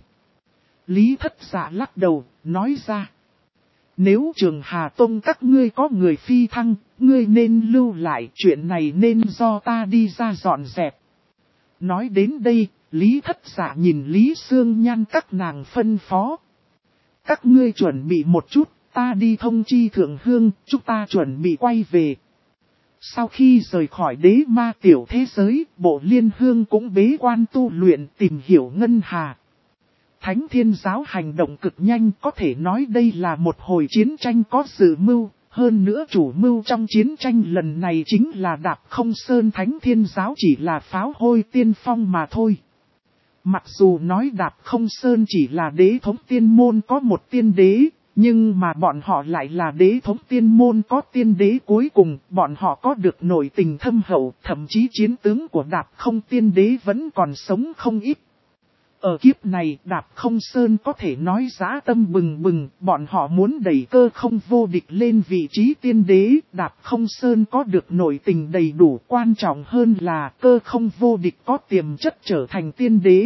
Lý Thất Dạ lắc đầu, nói ra. Nếu Trường Hà Tông các ngươi có người phi thăng, ngươi nên lưu lại, chuyện này nên do ta đi ra dọn dẹp. Nói đến đây, Lý Thất Dạ nhìn Lý Sương Nhan các nàng phân phó. Các ngươi chuẩn bị một chút, ta đi thông chi thượng hương, chúng ta chuẩn bị quay về. Sau khi rời khỏi đế ma tiểu thế giới, Bộ Liên Hương cũng bế quan tu luyện tìm hiểu ngân hà. Thánh Thiên Giáo hành động cực nhanh, có thể nói đây là một hồi chiến tranh có dự mưu, hơn nữa chủ mưu trong chiến tranh lần này chính là Đạp Không Sơn. Thánh Thiên Giáo chỉ là pháo hôi tiên phong mà thôi. Mặc dù nói Đạp Không Sơn chỉ là đế thống tiên môn có một tiên đế, nhưng mà bọn họ lại là đế thống tiên môn có tiên đế cuối cùng, bọn họ có được nội tình thâm hậu, thậm chí chiến tướng của Đạp Không tiên đế vẫn còn sống không ít. Ở kiếp này, Đạp Không Sơn có thể nói dã tâm bừng bừng, bọn họ muốn đẩy Cơ Không vô địch lên vị trí tiên đế. Đạp Không Sơn có được nội tình đầy đủ, quan trọng hơn là Cơ Không vô địch có tiềm chất trở thành tiên đế.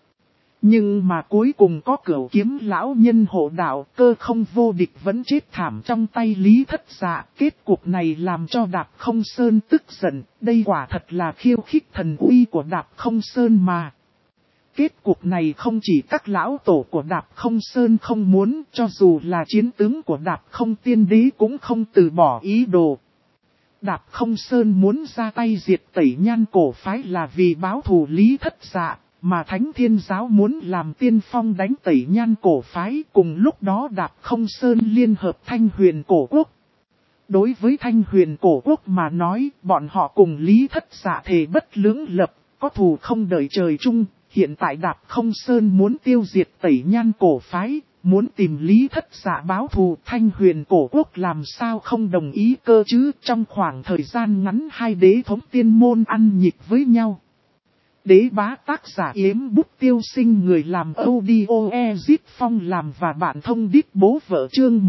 Nhưng mà cuối cùng có Cửu Kiếm lão nhân hộ đạo, Cơ Không vô địch vẫn chết thảm trong tay Lý Thất Dạ. Kết cục này làm cho Đạp Không Sơn tức giận, đây quả thật là khiêu khích thần uy của Đạp Không Sơn mà. Kết cục này không chỉ các lão tổ của Đạp Không Sơn không muốn, cho dù là chiến tướng của Đạp Không tiên đế cũng không từ bỏ ý đồ. Đạp Không Sơn muốn ra tay diệt Tẩy Nhan cổ phái là vì báo thù Lý Thất Dạ, mà Thánh Thiên Giáo muốn làm tiên phong đánh Tẩy Nhan cổ phái. Cùng lúc đó Đạp Không Sơn liên hợp Thanh Huyền cổ quốc. Đối với Thanh Huyền cổ quốc mà nói, bọn họ cùng Lý Thất Dạ thề bất lưỡng lập, có thù không đợi trời chung. Hiện tại Đạp Không Sơn muốn tiêu diệt Tẩy Nhan cổ phái, muốn tìm Lý Thất Dạ báo thù. Thanh Huyền cổ quốc làm sao không đồng ý cơ chứ. Trong khoảng thời gian ngắn hai đế thống tiên môn ăn nhịp với nhau. Đế bá tác giả Yếm Bút Tiêu Sinh, người làm audio Ezit Phong làm và bạn thông đít bố vợ. Chương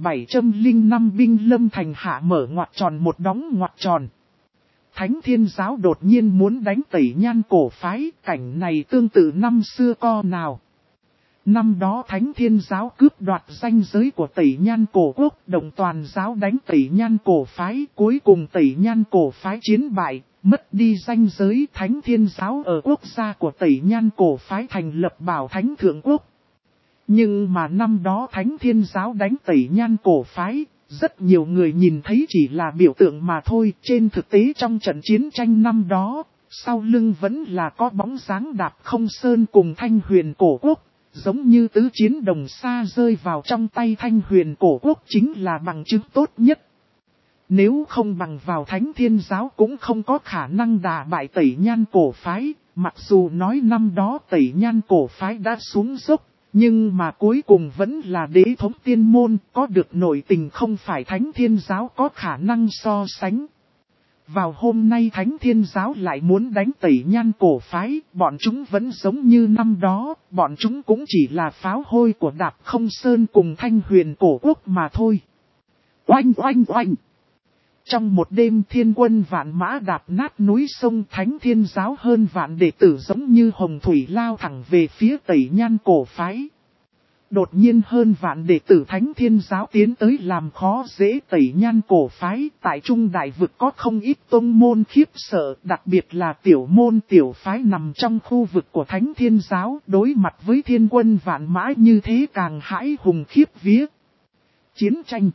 1705 binh lâm thành hạ mở ngoặc tròn một đóng ngoặc tròn. Thánh Thiên Giáo đột nhiên muốn đánh Tẩy Nhan cổ phái, cảnh này tương tự năm xưa co nào. Năm đó Thánh Thiên Giáo cướp đoạt ranh giới của Tẩy Nhan cổ quốc, đồng toàn giáo đánh Tẩy Nhan cổ phái, cuối cùng Tẩy Nhan cổ phái chiến bại, mất đi ranh giới. Thánh Thiên Giáo ở quốc gia của Tẩy Nhan cổ phái thành lập Bảo Thánh Thượng Quốc. Nhưng mà năm đó Thánh Thiên Giáo đánh Tẩy Nhan cổ phái, rất nhiều người nhìn thấy chỉ là biểu tượng mà thôi. Trên thực tế trong trận chiến tranh năm đó, sau lưng vẫn là có bóng dáng Đạp Không Sơn cùng Thanh Huyền cổ quốc. Giống như tứ chiến đồng xa rơi vào trong tay Thanh Huyền cổ quốc chính là bằng chứng tốt nhất. Nếu không bằng vào Thánh Thiên Giáo cũng không có khả năng đả bại Tẩy Nhan cổ phái. Mặc dù nói năm đó Tẩy Nhan cổ phái đã xuống dốc, nhưng mà cuối cùng vẫn là đế thống tiên môn, có được nội tình không phải Thánh Thiên Giáo có khả năng so sánh. Vào hôm nay Thánh Thiên Giáo lại muốn đánh Tẩy Nhan cổ phái, bọn chúng vẫn giống như năm đó, bọn chúng cũng chỉ là pháo hôi của Đạp Không Sơn cùng Thanh Huyền cổ quốc mà thôi. Oanh oanh oanh! Trong một đêm thiên quân vạn mã đạp nát núi sông, Thánh Thiên Giáo hơn vạn đệ tử giống như hồng thủy lao thẳng về phía Tẩy Nhan cổ phái. Đột nhiên hơn vạn đệ tử Thánh Thiên Giáo tiến tới làm khó dễ Tẩy Nhan cổ phái, tại Trung Đại Vực có không ít tông môn khiếp sợ, đặc biệt là tiểu môn tiểu phái nằm trong khu vực của Thánh Thiên Giáo, đối mặt với thiên quân vạn mã như thế càng hãi hùng khiếp vía. Chiến tranh.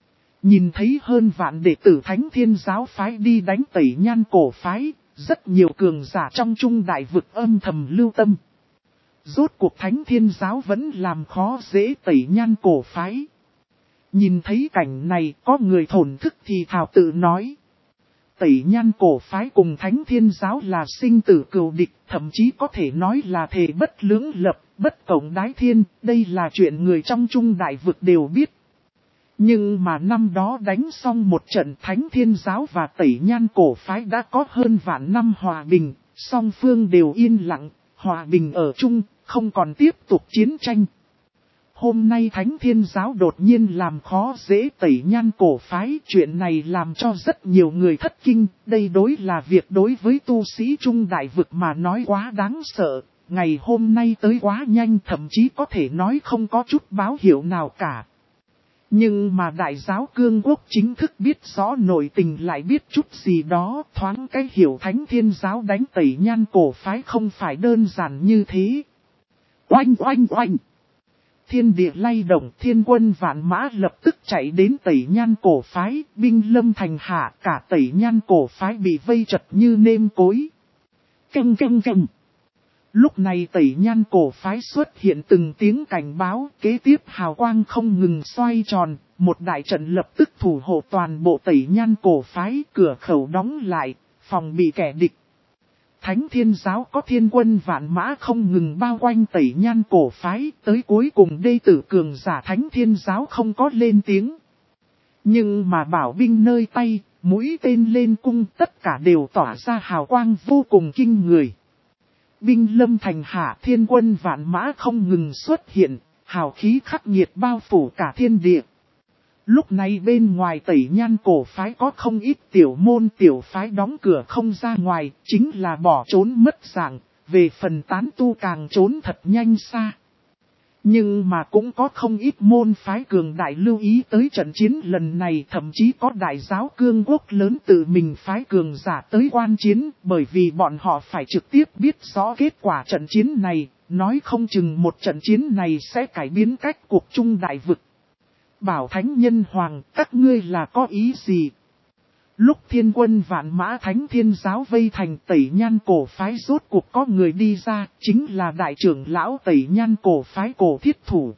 Nhìn thấy hơn vạn đệ tử Thánh Thiên Giáo phái đi đánh Tẩy Nhan cổ phái, rất nhiều cường giả trong Trung Đại Vực âm thầm lưu tâm. Rốt cuộc Thánh Thiên Giáo vẫn làm khó dễ Tẩy Nhan cổ phái. Nhìn thấy cảnh này có người thổn thức thì thào tự nói. Tẩy Nhan cổ phái cùng Thánh Thiên Giáo là sinh tử cừu địch, thậm chí có thể nói là thề bất lưỡng lập, bất cộng đái thiên, đây là chuyện người trong Trung Đại Vực đều biết. Nhưng mà năm đó đánh xong một trận Thánh Thiên Giáo và Tẩy Nhan cổ phái đã có hơn vạn năm hòa bình, song phương đều yên lặng, hòa bình ở chung, không còn tiếp tục chiến tranh. Hôm nay Thánh Thiên Giáo đột nhiên làm khó dễ Tẩy Nhan cổ phái, chuyện này làm cho rất nhiều người thất kinh, đây đối là việc đối với tu sĩ Trung Đại Vực mà nói quá đáng sợ, ngày hôm nay tới quá nhanh thậm chí có thể nói không có chút báo hiệu nào cả. Nhưng mà Đại giáo Cương Quốc chính thức biết rõ nội tình lại biết chút gì đó, thoáng cái hiểu Thánh Thiên Giáo đánh Tẩy Nhan cổ phái không phải đơn giản như thế. Oanh oanh oanh! Thiên địa lay động, thiên quân vạn mã lập tức chạy đến Tẩy Nhan cổ phái, binh lâm thành hạ, cả Tẩy Nhan cổ phái bị vây chật như nêm cối. Căng căng căng! Lúc này Tẩy Nhan cổ phái xuất hiện từng tiếng cảnh báo, kế tiếp hào quang không ngừng xoay tròn, một đại trận lập tức thủ hộ toàn bộ Tẩy Nhan cổ phái, cửa khẩu đóng lại, phòng bị kẻ địch. Thánh Thiên Giáo có thiên quân vạn mã không ngừng bao quanh Tẩy Nhan cổ phái, tới cuối cùng đệ tử cường giả Thánh Thiên Giáo không có lên tiếng. Nhưng mà bảo binh nơi tay, mũi tên lên cung tất cả đều tỏa ra hào quang vô cùng kinh người. Binh lâm thành hạ, thiên quân vạn mã không ngừng xuất hiện, hào khí khắc nghiệt bao phủ cả thiên địa. Lúc này bên ngoài Tẩy Nhan cổ phái có không ít tiểu môn tiểu phái đóng cửa không ra ngoài, chính là bỏ trốn mất dạng, về phần tán tu càng trốn thật nhanh xa. Nhưng mà cũng có không ít môn phái cường đại lưu ý tới trận chiến lần này, thậm chí có Đại giáo Cương Quốc lớn tự mình phái cường giả tới quan chiến, bởi vì bọn họ phải trực tiếp biết rõ kết quả trận chiến này, nói không chừng một trận chiến này sẽ cải biến cách cuộc Trung Đại Vực. Bảo Thánh Nhân Hoàng, các ngươi là có ý gì? Lúc thiên quân vạn mã Thánh Thiên Giáo vây thành Tẩy Nhan cổ phái rốt cuộc có người đi ra, chính là đại trưởng lão Tẩy Nhan cổ phái Cổ Thiết Thủ.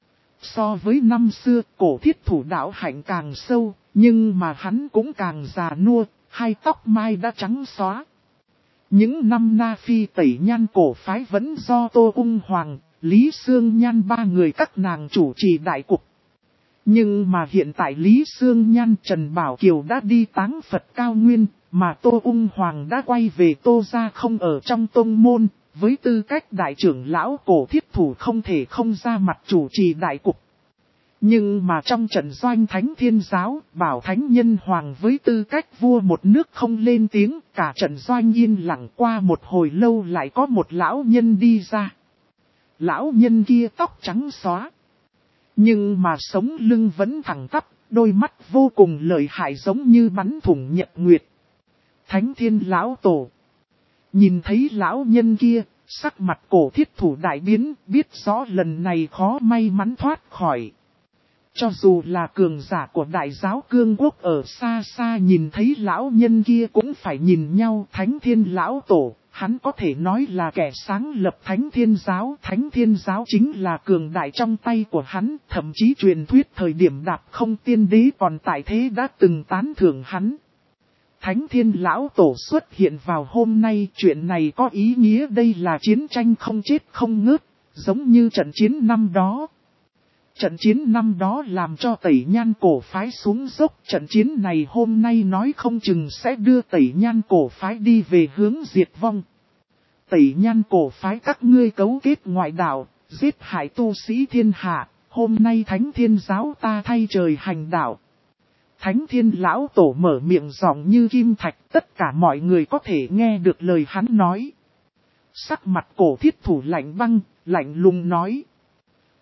So với năm xưa, Cổ Thiết Thủ đạo hạnh càng sâu, nhưng mà hắn cũng càng già nua, hai tóc mai đã trắng xóa. Những năm Na Phi Tẩy Nhan cổ phái vẫn do Tô Ung Hoàng, Lý Sương Nhan ba người các nàng chủ trì đại cục. Nhưng mà hiện tại Lý Sương Nhan Trần Bảo Kiều đã đi táng Phật cao nguyên, mà Tô Ung Hoàng đã quay về Tô gia không ở trong tông môn, với tư cách đại trưởng lão Cổ Thiết Thủ không thể không ra mặt chủ trì đại cục. Nhưng mà trong trận doanh Thánh Thiên Giáo, Bảo Thánh Nhân Hoàng với tư cách vua một nước không lên tiếng, cả trận doanh yên lặng qua một hồi lâu lại có một lão nhân đi ra. Lão nhân kia tóc trắng xóa. Nhưng mà sống lưng vẫn thẳng tắp, đôi mắt vô cùng lợi hại giống như bắn thủng nhật nguyệt. Thánh Thiên Lão Tổ. Nhìn thấy lão nhân kia, sắc mặt Cổ Thiết Thủ đại biến, biết rõ lần này khó may mắn thoát khỏi. Cho dù là cường giả của Đại giáo Cương Quốc ở xa xa nhìn thấy lão nhân kia cũng phải nhìn nhau. Thánh Thiên Lão Tổ, hắn có thể nói là kẻ sáng lập Thánh Thiên Giáo. Thánh Thiên Giáo chính là cường đại trong tay của hắn, thậm chí truyền thuyết thời điểm đạp không tiên đế còn tại thế đã từng tán thưởng hắn. Thánh Thiên Lão Tổ xuất hiện vào hôm nay, chuyện này có ý nghĩa đây là chiến tranh không chết không ngớt, giống như trận chiến năm đó. Trận chiến năm đó làm cho Tẩy Nhan cổ phái xuống dốc, trận chiến này hôm nay nói không chừng sẽ đưa Tẩy Nhan cổ phái đi về hướng diệt vong. Tẩy Nhan cổ phái các ngươi cấu kết ngoại đạo, giết hại tu sĩ thiên hạ, hôm nay Thánh Thiên Giáo ta thay trời hành đạo. Thánh Thiên Lão Tổ mở miệng giọng như kim thạch, tất cả mọi người có thể nghe được lời hắn nói. Sắc mặt Cổ Thiết Thủ lạnh băng, lạnh lùng nói.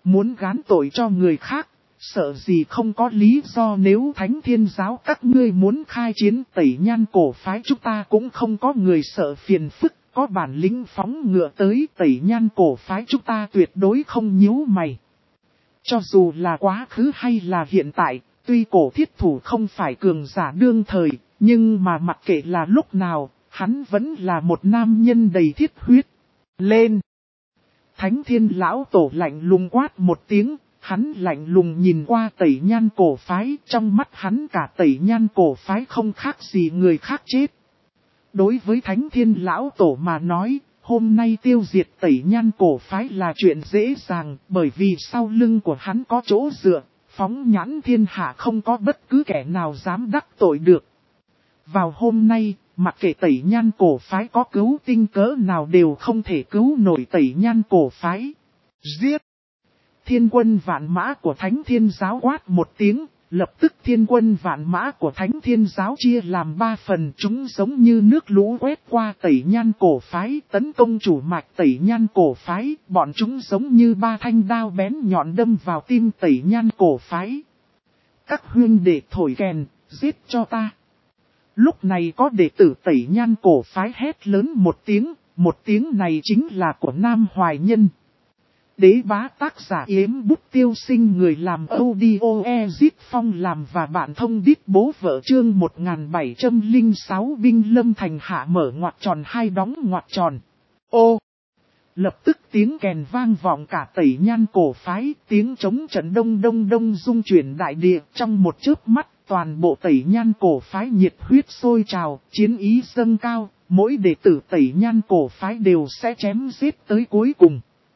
muốn gán tội cho người khác, sợ gì không có lý do. Nếu Thánh Thiên Giáo các ngươi muốn khai chiến Tẩy Nhan cổ phái chúng ta cũng không có người sợ phiền phức, có bản lĩnh phóng ngựa tới Tẩy Nhan cổ phái chúng ta tuyệt đối không nhíu mày. Cho dù là quá khứ hay là hiện tại, tuy cổ thiết thủ không phải cường giả đương thời, nhưng mà mặc kệ là lúc nào, hắn vẫn là một nam nhân đầy thiết huyết. Lên! Thánh Thiên Lão Tổ lạnh lùng quát một tiếng, hắn lạnh lùng nhìn qua Tẩy Nhan cổ phái, trong mắt hắn cả Tẩy Nhan cổ phái không khác gì người khác chết. Đối với Thánh Thiên Lão Tổ mà nói, hôm nay tiêu diệt Tẩy Nhan cổ phái là chuyện dễ dàng, bởi vì sau lưng của hắn có chỗ dựa, phóng nhãn thiên hạ không có bất cứ kẻ nào dám đắc tội được. Vào hôm nay, mặc kệ Tẩy Nhan cổ phái có cứu tinh cỡ nào đều không thể cứu nổi Tẩy Nhan cổ phái. Giết! Thiên quân vạn mã của Thánh Thiên Giáo quát một tiếng, lập tức thiên quân vạn mã của Thánh Thiên Giáo chia làm 3 phần, chúng giống như nước lũ quét qua Tẩy Nhan cổ phái, tấn công chủ mạch Tẩy Nhan cổ phái, bọn chúng giống như 3 thanh đao bén nhọn đâm vào tim Tẩy Nhan cổ phái. Các huynh đệ thổi kèn, giết cho ta. Lúc này có đệ tử Tẩy Nhan cổ phái hét lớn một tiếng này chính là của Nam Hoài Nhân. Đế bá tác giả Yếm Bút Tiêu Sinh, người làm audio Ezit Phong làm và bạn thông đít bố vợ chương 1706 binh lâm thành hạ mở ngoặc tròn hai đóng ngoặc tròn. Ô! Lập tức tiếng kèn vang vọng cả Tẩy Nhan cổ phái, tiếng trống trận đông đông đông rung chuyển đại địa. Trong một chớp mắt, toàn bộ Tẩy Nhan cổ phái nhiệt huyết sôi trào, chiến ý dâng cao, mỗi đệ tử Tẩy Nhan cổ phái đều sẽ chém giết tới cuối cùng.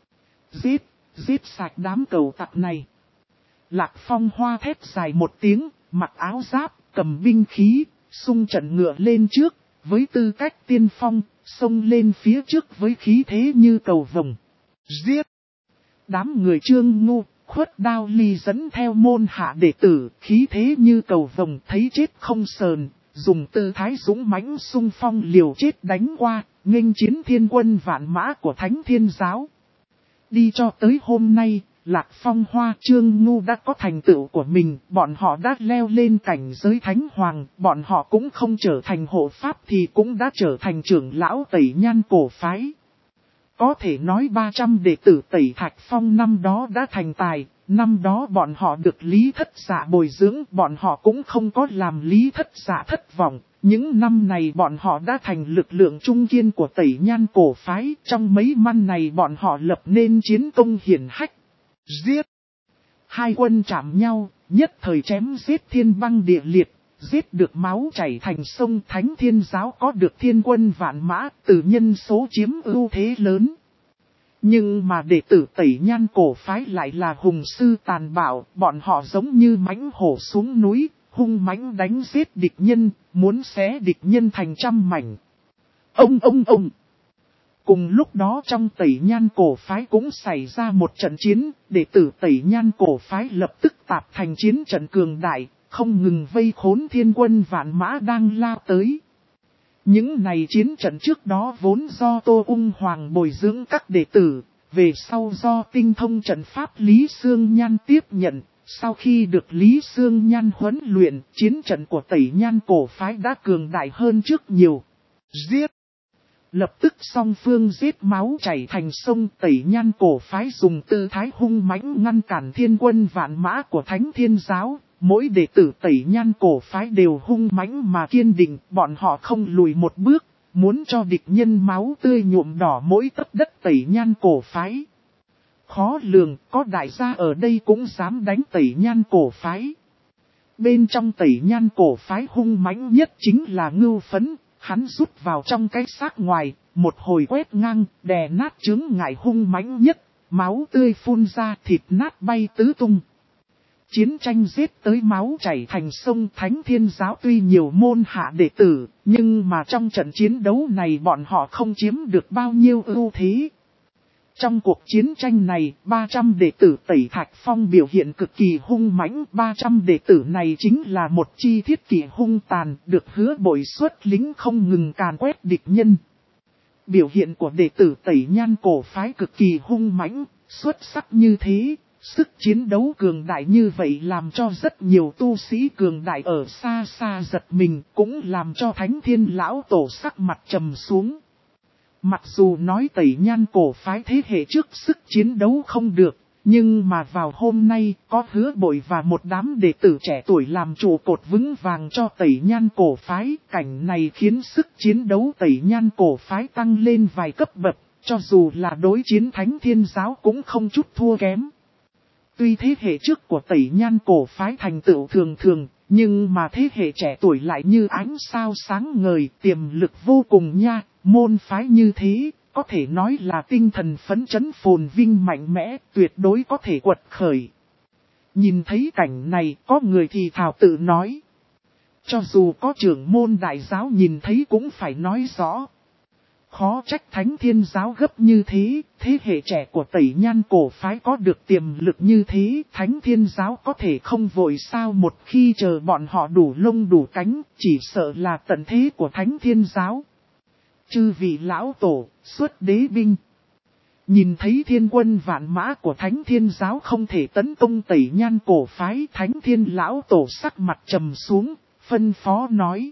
Giết sạch đám cầu tặc này. Lạc Phong Hoa thét dài một tiếng, mặc áo giáp, cầm binh khí, xung trận ngựa lên trước, với tư cách tiên phong, xông lên phía trước với khí thế như cầu vồng. Giết! Đám người Trương Ngu, Khuất Đao Ly dẫn theo môn hạ đệ tử, khí thế như cầu vồng, thấy chết không sờn, dùng tư thái dũng mãnh xung phong liều chết đánh qua, nghênh chiến thiên quân vạn mã của Thánh Thiên Giáo. Đi cho tới hôm nay, Lạc Phong Hoa Trương Ngu đã có thành tựu của mình, bọn họ đã leo lên cảnh giới Thánh Hoàng, bọn họ cũng không trở thành hộ pháp thì cũng đã trở thành trưởng lão Tẩy Nhan cổ phái. Có thể nói 300 đệ tử Tẩy Thạch Phong năm đó đã thành tài, năm đó bọn họ được Lý Thất Dạ bồi dưỡng, bọn họ cũng không có làm Lý Thất Dạ thất vọng. Những năm này bọn họ đã thành lực lượng trung kiên của Tẩy Nhan cổ phái, trong mấy năm này bọn họ lập nên chiến công hiển hách. Giết! Hai quân chạm nhau, nhất thời chém giết thiên băng địa liệt, giết được máu chảy thành sông. Thánh Thiên Giáo có được thiên quân vạn mã, từ nhân số chiếm ưu thế lớn. Nhưng mà đệ tử Tẩy Nhan cổ phái lại là hùng sư tàn bạo, bọn họ giống như mãnh hổ xuống núi, hung mãnh đánh giết địch nhân, muốn xé địch nhân thành trăm mảnh. Ông! Cùng lúc đó trong Tẩy Nhan cổ phái cũng xảy ra một trận chiến, đệ tử Tẩy Nhan cổ phái lập tức tạp thành chiến trận cường đại, không ngừng vây khốn thiên quân vạn mã đang lao tới. Những này chiến trận trước đó vốn do Tô Ung Hoàng bồi dưỡng các đệ tử, về sau do tinh thông trận pháp Lý Sương Nhan tiếp nhận. Sau khi được Lý Sương Nhan huấn luyện, chiến trận của Tẩy Nhan cổ phái đã cường đại hơn trước nhiều. Giết! Lập tức song phương giết máu chảy thành sông. Tẩy Nhan cổ phái dùng tư thái hung mãnh ngăn cản thiên quân vạn mã của Thánh Thiên Giáo. Mỗi đệ tử Tẩy Nhan cổ phái đều hung mãnh mà kiên định, bọn họ không lùi một bước, muốn cho địch nhân máu tươi nhuộm đỏ mỗi tấc đất Tẩy Nhan cổ phái. Khó lường, có đại gia ở đây cũng dám đánh Tẩy Nhan cổ phái. Bên trong Tẩy Nhan cổ phái hung mãnh nhất chính là Ngưu Phấn, hắn rút vào trong cái xác ngoài, một hồi quét ngang, đè nát chướng ngại hung mãnh nhất, máu tươi phun ra, thịt nát bay tứ tung. Chiến tranh giết tới máu chảy thành sông. Thánh Thiên Giáo tuy nhiều môn hạ đệ tử, nhưng mà trong trận chiến đấu này bọn họ không chiếm được bao nhiêu ưu thế. Trong cuộc chiến tranh này, 300 đệ tử Tẩy Thạch Phong biểu hiện cực kỳ hung mãnh. 300 đệ tử này chính là một chi thiết kỷ hung tàn, được hứa bội xuất lính không ngừng càn quét địch nhân. Biểu hiện của đệ tử Tẩy Nhan cổ phái cực kỳ hung mãnh, xuất sắc như thế, Sức chiến đấu cường đại như vậy làm cho rất nhiều tu sĩ cường đại ở xa xa giật mình, cũng làm cho Thánh Thiên Lão Tổ sắc mặt trầm xuống. Mặc dù nói Tẩy Nhan cổ phái thế hệ trước sức chiến đấu không được, nhưng mà vào hôm nay có Hứa Bội và một đám đệ tử trẻ tuổi làm trụ cột vững vàng cho Tẩy Nhan cổ phái. Cảnh này khiến sức chiến đấu Tẩy Nhan cổ phái tăng lên vài cấp bậc, cho dù là đối chiến Thánh Thiên Giáo cũng không chút thua kém. Tuy thế hệ trước của Tẩy Nhan cổ phái thành tựu thường thường, nhưng mà thế hệ trẻ tuổi lại như ánh sao sáng ngời, tiềm lực vô cùng nha. Môn phái như thế, có thể nói là tinh thần phấn chấn phồn vinh mạnh mẽ, tuyệt đối có thể quật khởi. Nhìn thấy cảnh này, có người thì thào tự nói. Cho dù có trưởng môn đại giáo nhìn thấy cũng phải nói rõ. Khó trách Thánh Thiên Giáo gấp như thế, thế hệ trẻ của Tẩy Nhan cổ phái có được tiềm lực như thế, Thánh Thiên Giáo có thể không vội sao một khi chờ bọn họ đủ lông đủ cánh, chỉ sợ là tận thế của Thánh Thiên Giáo. Chư vị lão tổ, xuất đế binh. Nhìn thấy thiên quân vạn mã của Thánh Thiên Giáo không thể tấn công Tẩy Nhan cổ phái, Thánh Thiên Lão Tổ sắc mặt trầm xuống, phân phó nói.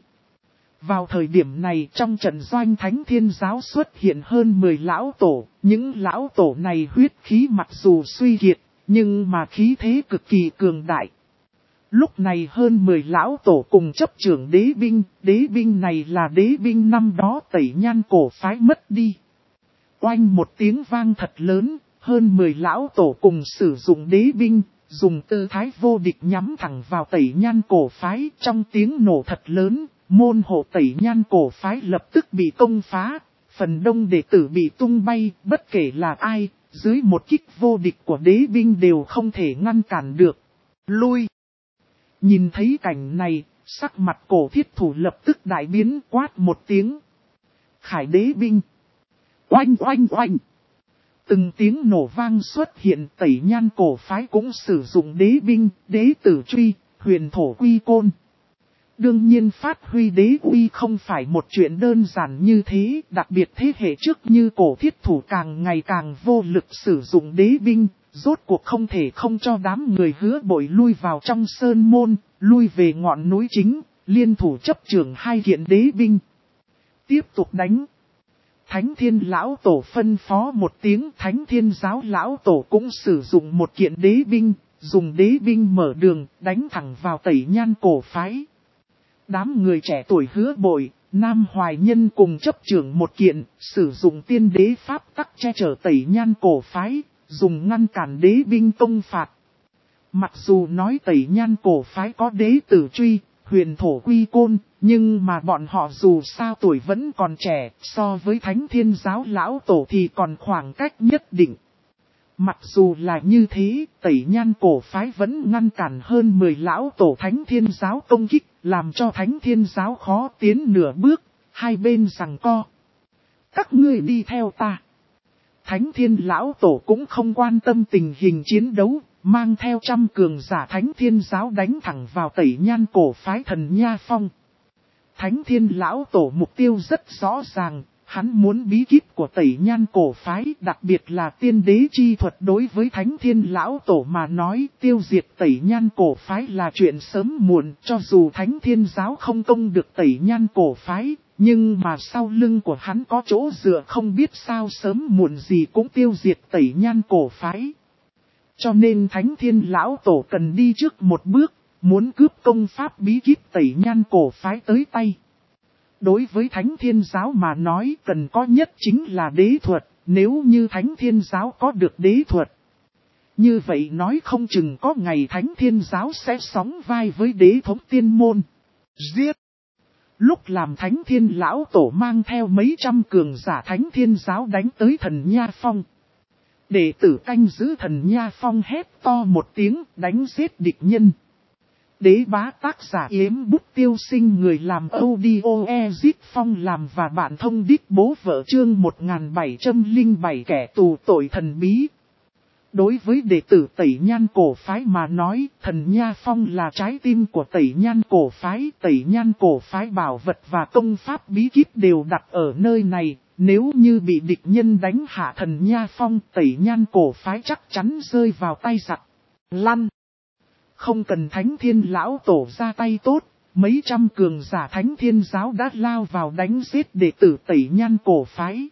Vào thời điểm này trong trận doanh Thánh Thiên Giáo xuất hiện hơn 10 lão tổ, những lão tổ này huyết khí mặc dù suy kiệt, nhưng mà khí thế cực kỳ cường đại. Lúc này hơn 10 lão tổ cùng chấp trưởng đế binh này là đế binh năm đó Tẩy Nhan cổ phái mất đi. Oanh một tiếng vang thật lớn, hơn 10 lão tổ cùng sử dụng đế binh, dùng tư thái vô địch nhắm thẳng vào Tẩy Nhan cổ phái. Trong tiếng nổ thật lớn, môn hộ Tẩy Nhan cổ phái lập tức bị công phá, phần đông đệ tử bị tung bay, bất kể là ai, dưới một kích vô địch của đế binh đều không thể ngăn cản được. Lui! Nhìn thấy cảnh này, sắc mặt Cổ Thiết Thủ lập tức đại biến, quát một tiếng. Khải đế binh! Oanh oanh oanh! Từng tiếng nổ vang xuất hiện, Tẩy Nhan cổ phái cũng sử dụng đế binh, đế tử truy, huyền thổ quy côn. Đương nhiên phát huy đế uy không phải một chuyện đơn giản như thế, đặc biệt thế hệ trước như Cổ Thiết Thủ càng ngày càng vô lực sử dụng đế binh, rốt cuộc không thể không cho đám người Hứa Bội lui vào trong sơn môn, lui về ngọn núi chính, liên thủ chấp trưởng hai kiện đế binh. Tiếp tục đánh. Thánh Thiên Lão Tổ phân phó một tiếng, Thánh Thiên Giáo Lão Tổ cũng sử dụng một kiện đế binh, dùng đế binh mở đường, đánh thẳng vào Tẩy Nhan cổ phái. Đám người trẻ tuổi Hứa Bội, Nam Hoài Nhân cùng chấp trưởng một kiện, sử dụng tiên đế pháp tắc che chở Tẩy Nhan cổ phái, dùng ngăn cản đế binh công phạt. Mặc dù nói Tẩy Nhan cổ phái có đế tử truy, huyền thổ quy côn, nhưng mà bọn họ dù sao tuổi vẫn còn trẻ, so với Thánh Thiên Giáo Lão Tổ thì còn khoảng cách nhất định. Mặc dù là như thế, Tẩy Nhan cổ phái vẫn ngăn cản hơn 10 lão tổ Thánh Thiên Giáo công kích, làm cho Thánh Thiên Giáo khó tiến nửa bước, hai bên giằng co. Các ngươi đi theo ta. Thánh Thiên Lão Tổ cũng không quan tâm tình hình chiến đấu, mang theo trăm cường giả Thánh Thiên Giáo đánh thẳng vào Tẩy Nhan cổ phái Thần Nha Phong. Thánh Thiên Lão Tổ mục tiêu rất rõ ràng, hắn muốn bí kíp của Tẩy Nhan cổ phái, đặc biệt là tiên đế chi thuật. Đối với Thánh Thiên Lão Tổ mà nói, tiêu diệt Tẩy Nhan cổ phái là chuyện sớm muộn, cho dù Thánh Thiên Giáo không công được Tẩy Nhan cổ phái, nhưng mà sau lưng của hắn có chỗ dựa, không biết sao sớm muộn gì cũng tiêu diệt Tẩy Nhan cổ phái. Cho nên Thánh Thiên Lão Tổ cần đi trước một bước, muốn cướp công pháp bí kíp Tẩy Nhan cổ phái tới tay. Đối với Thánh Thiên Giáo mà nói cần có nhất chính là đế thuật, nếu như Thánh Thiên Giáo có được đế thuật. Như vậy nói không chừng có ngày Thánh Thiên Giáo sẽ sóng vai với đế thống tiên môn. Giết! Lúc làm Thánh Thiên Lão Tổ mang theo mấy trăm cường giả Thánh Thiên Giáo đánh tới Thần Nha Phong. Đệ tử canh giữ Thần Nha Phong hét to một tiếng, đánh giết địch nhân. Đế bá tác giả Yếm Bút Tiêu Sinh, người làm audio Ezit Phong làm và bạn thông đích bố vợ chương 1707 kẻ tù tội thần bí. Đối với đệ tử Tẩy Nhan cổ phái mà nói, Thần Nha Phong là trái tim của Tẩy Nhan cổ phái. Tẩy Nhan cổ phái bảo vật và công pháp bí kíp đều đặt ở nơi này, nếu như bị địch nhân đánh hạ Thần Nha Phong, Tẩy Nhan cổ phái chắc chắn rơi vào tay giặc. Lăn! Không cần Thánh Thiên Lão Tổ ra tay tốt, mấy trăm cường giả Thánh Thiên Giáo đã lao vào đánh giết đệ tử Tẩy Nhan cổ phái.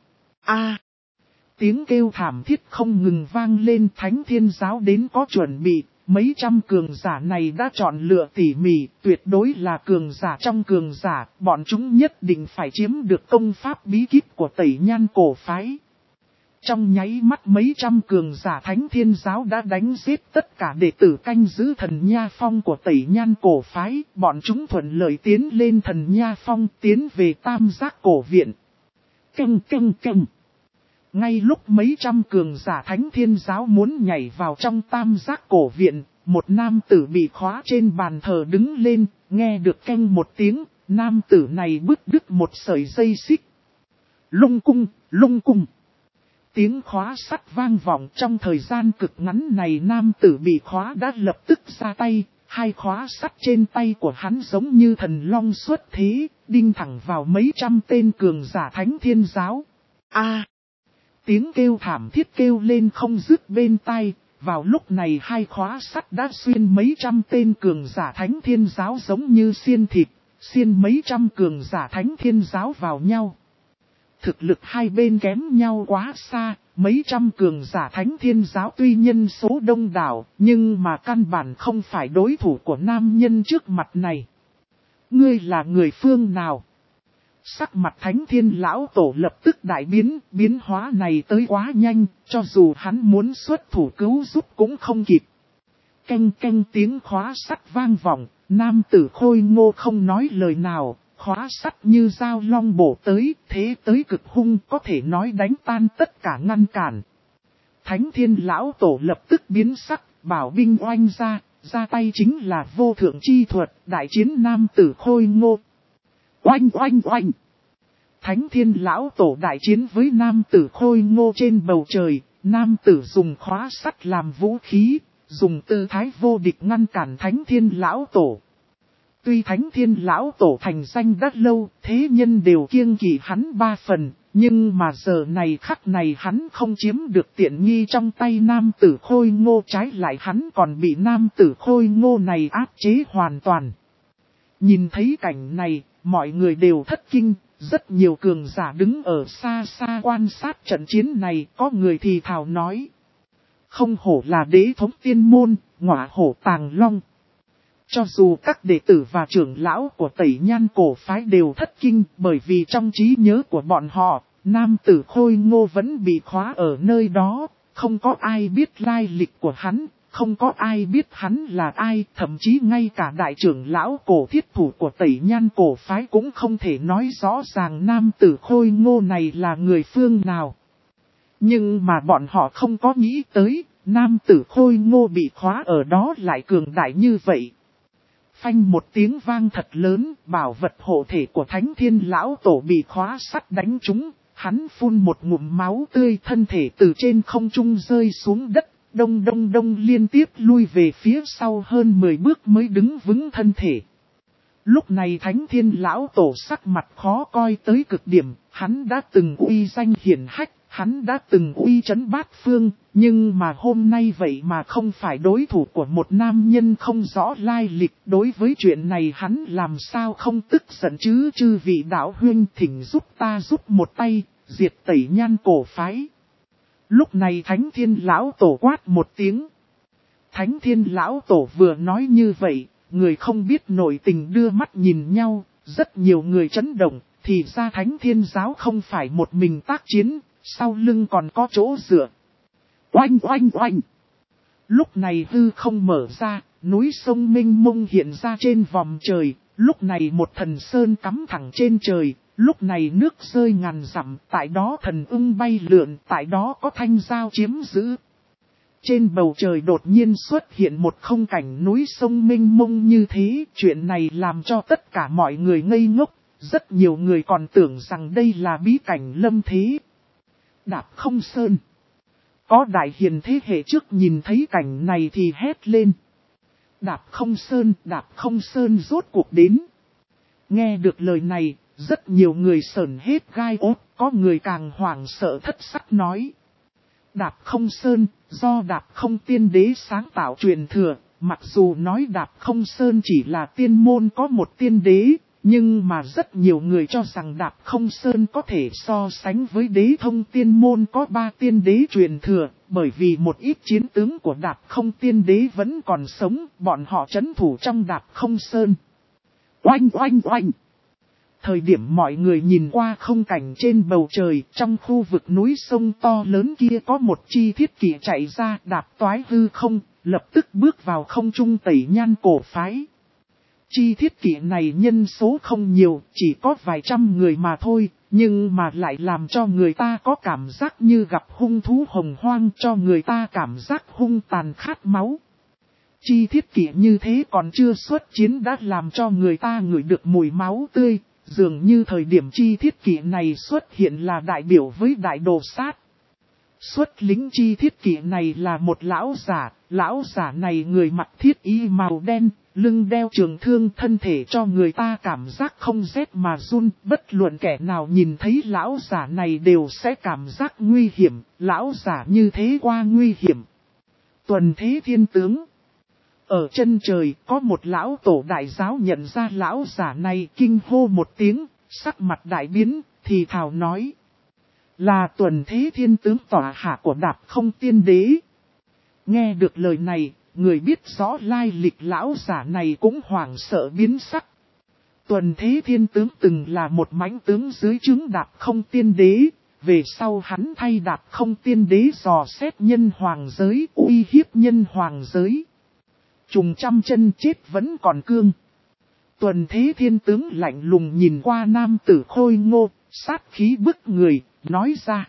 Tiếng kêu thảm thiết không ngừng vang lên. Thánh Thiên Giáo đến có chuẩn bị, mấy trăm cường giả này đã chọn lựa tỉ mỉ, tuyệt đối là cường giả trong cường giả, bọn chúng nhất định phải chiếm được công pháp bí kíp của Tẩy Nhan cổ phái. Trong nháy mắt mấy trăm cường giả Thánh Thiên Giáo đã đánh giết tất cả đệ tử canh giữ Thần Nha Phong của Tẩy Nhan cổ phái, bọn chúng thuận lợi tiến lên Thần Nha Phong, tiến về Tam Giác cổ viện. Canh. Ngay lúc mấy trăm cường giả Thánh Thiên Giáo muốn nhảy vào trong Tam Giác cổ viện, một nam tử bị khóa trên bàn thờ đứng lên, nghe được canh một tiếng, nam tử này bứt đứt một sợi dây xích. Lung cung. Tiếng khóa sắt vang vọng. Trong thời gian cực ngắn này nam tử bị khóa đã lập tức ra tay, hai khóa sắt trên tay của hắn giống như thần long xuất thế, đinh thẳng vào mấy trăm tên cường giả Thánh Thiên Giáo. Tiếng kêu thảm thiết kêu lên không dứt bên tai, vào lúc này hai khóa sắt đã xuyên mấy trăm tên cường giả Thánh Thiên Giáo giống như xiên thịt, xiên mấy trăm cường giả Thánh Thiên Giáo vào nhau. Thực lực hai bên kém nhau quá xa, mấy trăm cường giả Thánh Thiên Giáo tuy nhân số đông đảo, nhưng mà căn bản không phải đối thủ của nam nhân trước mặt này. Ngươi là người phương nào? Sắc mặt Thánh Thiên Lão Tổ lập tức đại biến, biến hóa này tới quá nhanh, cho dù hắn muốn xuất thủ cứu giúp cũng không kịp. Canh tiếng khóa sắt vang vọng, nam tử Khôi Ngô không nói lời nào, khóa sắt như dao long bổ tới, thế tới cực hung, có thể nói đánh tan tất cả ngăn cản. Thánh Thiên Lão Tổ lập tức biến sắc, bảo binh oanh ra tay chính là vô thượng chi thuật, đại chiến nam tử Khôi Ngô. Oanh! Thánh Thiên Lão Tổ đại chiến với nam tử Khôi Ngô trên bầu trời, nam tử dùng khóa sắt làm vũ khí, dùng tư thái vô địch ngăn cản Thánh Thiên Lão Tổ. Tuy Thánh Thiên Lão Tổ thành danh đã lâu, thế nhân đều kiêng kỵ hắn ba phần, nhưng mà giờ này khắc này hắn không chiếm được tiện nghi trong tay nam tử Khôi Ngô, trái lại hắn còn bị nam tử Khôi Ngô này áp chế hoàn toàn. Nhìn thấy cảnh này, mọi người đều thất kinh, rất nhiều cường giả đứng ở xa xa quan sát trận chiến này, có người thì thào nói. Không hổ là đế thống tiên môn, ngọa hổ tàng long. Cho dù các đệ tử và trưởng lão của Tẩy Nhan cổ phái đều thất kinh, bởi vì trong trí nhớ của bọn họ, nam tử Khôi Ngô vẫn bị khóa ở nơi đó, không có ai biết lai lịch của hắn, không có ai biết hắn là ai, thậm chí ngay cả đại trưởng lão cổ thiết thủ của Tẩy Nhan cổ phái cũng không thể nói rõ ràng nam tử Khôi Ngô này là người phương nào. Nhưng mà bọn họ không có nghĩ tới, nam tử Khôi Ngô bị khóa ở đó lại cường đại như vậy. Phanh một tiếng vang thật lớn, bảo vật hộ thể của Thánh Thiên Lão Tổ bị khóa sắt đánh trúng, hắn phun một ngụm máu tươi, thân thể từ trên không trung rơi xuống đất, đông liên tiếp lui về phía sau hơn 10 bước mới đứng vững thân thể. Lúc này Thánh Thiên Lão Tổ sắc mặt khó coi tới cực điểm, hắn đã từng uy danh hiển hách, hắn đã từng uy chấn bát phương, nhưng mà hôm nay vậy mà không phải đối thủ của một nam nhân không rõ lai lịch. Đối với chuyện này hắn làm sao không tức giận chứ? Chư vị đạo huynh thỉnh giúp ta giúp một tay, diệt Tẩy Nhan cổ phái. Lúc này Thánh Thiên Lão Tổ quát một tiếng. Thánh Thiên Lão Tổ vừa nói như vậy, người không biết nội tình đưa mắt nhìn nhau, rất nhiều người chấn động, thì ra Thánh Thiên Giáo không phải một mình tác chiến, sau lưng còn có chỗ dựa. Oanh! Lúc này hư không mở ra, núi sông mênh mông hiện ra trên vòm trời, lúc này một thần sơn cắm thẳng trên trời, lúc này nước rơi ngàn dặm, tại đó thần ưng bay lượn, tại đó có thanh giao chiếm giữ. Trên bầu trời đột nhiên xuất hiện một không cảnh núi sông mênh mông như thế, chuyện này làm cho tất cả mọi người ngây ngốc, rất nhiều người còn tưởng rằng đây là bí cảnh lâm thế. Đạp không sơn. Có đại hiền thế hệ trước nhìn thấy cảnh này thì hét lên. Đạp không sơn rốt cuộc đến. Nghe được lời này, rất nhiều người sởn hết gai ốt, có người càng hoảng sợ thất sắc nói. Đạp không sơn, do đạp không tiên đế sáng tạo truyền thừa, mặc dù nói đạp không sơn chỉ là tiên môn có một tiên đế, nhưng mà rất nhiều người cho rằng đạp không sơn có thể so sánh với đế thông tiên môn có 3 tiên đế truyền thừa, bởi vì một ít chiến tướng của đạp không tiên đế vẫn còn sống, bọn họ trấn thủ trong đạp không sơn. Oanh oanh oanh! Thời điểm mọi người nhìn qua không cảnh trên bầu trời, trong khu vực núi sông to lớn kia có một chi thiết kỷ chạy ra đạp toái hư không, lập tức bước vào không trung tẩy nhan cổ phái. Chi thiết kỷ này nhân số không nhiều, chỉ có vài trăm người mà thôi, nhưng mà lại làm cho người ta có cảm giác như gặp hung thú hồng hoang, cho người ta cảm giác hung tàn khát máu. Chi thiết kỷ như thế còn chưa xuất chiến đã làm cho người ta ngửi được mùi máu tươi. Dường như thời điểm chi thiết kỷ này xuất hiện là đại biểu với đại đồ sát. Xuất lính chi thiết kỷ này là một lão giả này người mặc thiết y màu đen, lưng đeo trường thương, thân thể cho người ta cảm giác không rét mà run, bất luận kẻ nào nhìn thấy lão giả này đều sẽ cảm giác nguy hiểm, lão giả như thế qua nguy hiểm. Tuần thế thiên tướng. Ở chân trời có một lão tổ đại giáo nhận ra lão giả này kinh hô một tiếng, sắc mặt đại biến, thì thào nói. Là tuần thế thiên tướng tỏa hạ của đạp không tiên đế. Nghe được lời này, người biết rõ lai lịch lão giả này cũng hoảng sợ biến sắc. Tuần thế thiên tướng từng là một mãnh tướng dưới trướng đạp không tiên đế, về sau hắn thay đạp không tiên đế dò xét nhân hoàng giới, uy hiếp nhân hoàng giới. Trùng trăm chân chết vẫn còn cương. Tuần thế thiên tướng lạnh lùng nhìn qua nam tử khôi ngô, sát khí bức người, nói ra.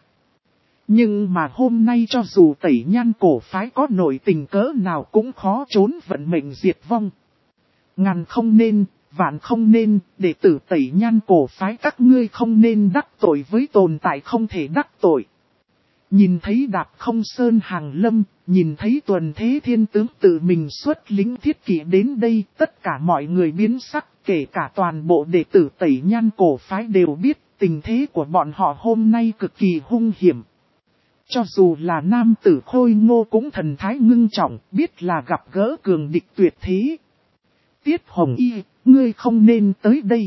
Nhưng mà hôm nay cho dù tẩy nhan cổ phái có nội tình cỡ nào cũng khó trốn vận mệnh diệt vong. Ngàn không nên, vạn không nên, đệ tử tẩy nhan cổ phái các ngươi không nên đắc tội với tồn tại không thể đắc tội. Nhìn thấy đạp không sơn hàng lâm, nhìn thấy tuần thế thiên tướng tự mình xuất lính thiết kỷ đến đây, tất cả mọi người biến sắc, kể cả toàn bộ đệ tử tẩy nhan cổ phái đều biết tình thế của bọn họ hôm nay cực kỳ hung hiểm. Cho dù là nam tử khôi ngô cũng thần thái ngưng trọng, biết là gặp gỡ cường địch tuyệt thế. Tiết Hồng Y, ngươi không nên tới đây.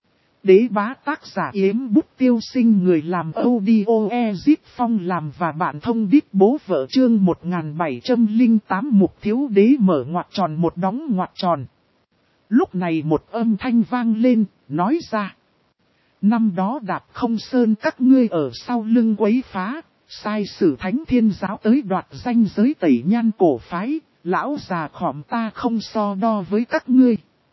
Đế bá tác giả Yếm Bút Tiêu Sinh, người làm audio Ezip Phong làm và bạn thông đít bố vợ chương 1708 mục thiếu đế mở ngoặc tròn một đóng ngoặc tròn. Lúc này một âm thanh vang lên, nói ra. Năm đó đạp không sơn các ngươi ở sau lưng quấy phá, sai sử thánh thiên giáo tới đoạt danh giới tẩy nhan cổ phái, lão già khỏm ta không so đo với các ngươi.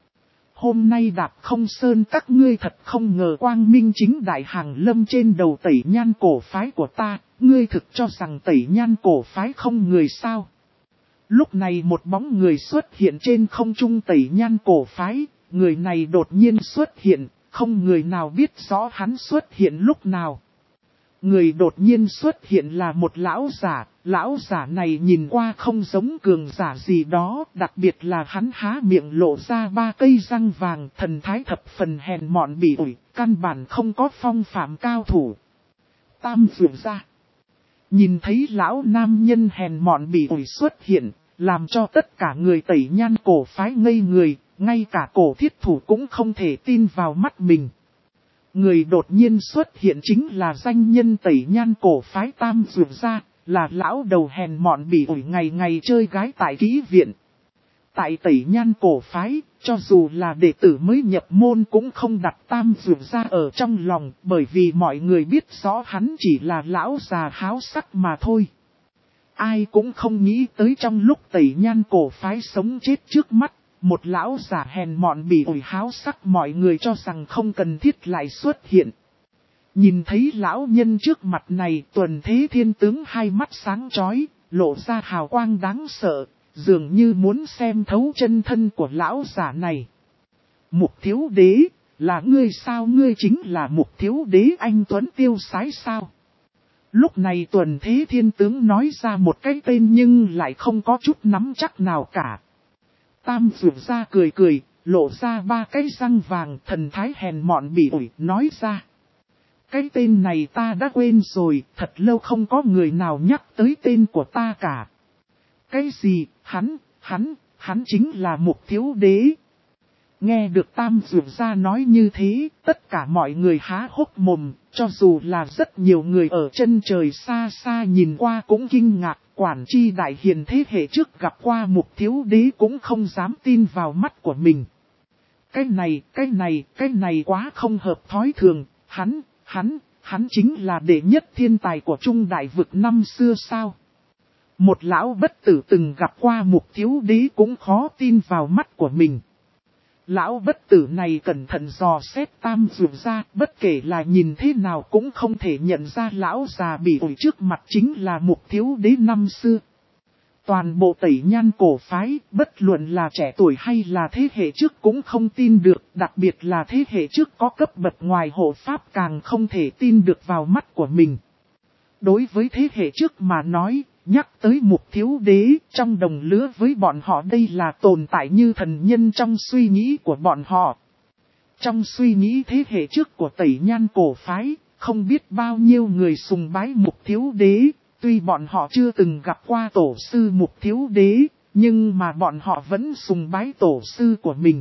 Hôm nay đạp không sơn các ngươi thật không ngờ quang minh chính đại hàng lâm trên đầu tẩy nhan cổ phái của ta, ngươi thực cho rằng tẩy nhan cổ phái không người sao. Lúc này một bóng người xuất hiện trên không trung tẩy nhan cổ phái, người này đột nhiên xuất hiện, không người nào biết rõ hắn xuất hiện lúc nào. Người đột nhiên xuất hiện là một lão giả này nhìn qua không giống cường giả gì đó, đặc biệt là hắn há miệng lộ ra 3 cây răng vàng, thần thái thập phần hèn mọn bỉ ổi, căn bản không có phong phạm cao thủ. Tam Dược ra. Nhìn thấy lão nam nhân hèn mọn bỉ ổi xuất hiện, làm cho tất cả người tẩy nhan cổ phái ngây người, ngay cả cổ thiết thủ cũng không thể tin vào mắt mình. Người đột nhiên xuất hiện chính là danh nhân tẩy nhan cổ phái Tam Dược ra, là lão đầu hèn mọn bỉ ổi ngày ngày chơi gái tại kỹ viện. Tại tẩy nhan cổ phái, cho dù là đệ tử mới nhập môn cũng không đặt Tam Dược ra ở trong lòng, bởi vì mọi người biết rõ hắn chỉ là lão già háo sắc mà thôi. Ai cũng không nghĩ tới trong lúc tẩy nhan cổ phái sống chết trước mắt, một lão giả hèn mọn bỉ ổi háo sắc mọi người cho rằng không cần thiết lại xuất hiện. Nhìn thấy lão nhân trước mặt này, tuần thế thiên tướng hai mắt sáng chói, lộ ra hào quang đáng sợ, dường như muốn xem thấu chân thân của lão giả này. Mục thiếu đế, là ngươi sao? Ngươi chính là mục thiếu đế anh Tuấn Tiêu Sái sao? Lúc này tuần thế thiên tướng nói ra một cái tên nhưng lại không có chút nắm chắc nào cả. Tam Dược ra cười cười, lộ ra 3 cái răng vàng, thần thái hèn mọn bỉ ổi, nói ra. Cái tên này ta đã quên rồi, thật lâu không có người nào nhắc tới tên của ta cả. Cái gì, hắn chính là Mục Thiếu Đế. Nghe được Tam Dược Gia nói như thế, tất cả mọi người há hốc mồm, cho dù là rất nhiều người ở chân trời xa xa nhìn qua cũng kinh ngạc, quản chi đại hiền thế hệ trước gặp qua Mục Thiếu Đế cũng không dám tin vào mắt của mình. Cái này quá không hợp thói thường, hắn chính là đệ nhất thiên tài của Trung Đại Vực năm xưa sao? Một lão bất tử từng gặp qua Mục Thiếu Đế cũng khó tin vào mắt của mình. Lão bất tử này cẩn thận dò xét Tam Dược Gia, bất kể là nhìn thế nào cũng không thể nhận ra lão già bị ổi trước mặt chính là Mục Thiếu Đế năm xưa. Toàn bộ Tẩy Nhan cổ phái, bất luận là trẻ tuổi hay là thế hệ trước cũng không tin được, đặc biệt là thế hệ trước có cấp bậc ngoài hộ pháp càng không thể tin được vào mắt của mình. Đối với thế hệ trước mà nói, nhắc tới Mục Thiếu Đế, trong đồng lứa với bọn họ đây là tồn tại như thần nhân trong suy nghĩ của bọn họ. Trong suy nghĩ thế hệ trước của Tẩy Nhan cổ phái, không biết bao nhiêu người sùng bái Mục Thiếu Đế, tuy bọn họ chưa từng gặp qua tổ sư Mục Thiếu Đế, nhưng mà bọn họ vẫn sùng bái tổ sư của mình.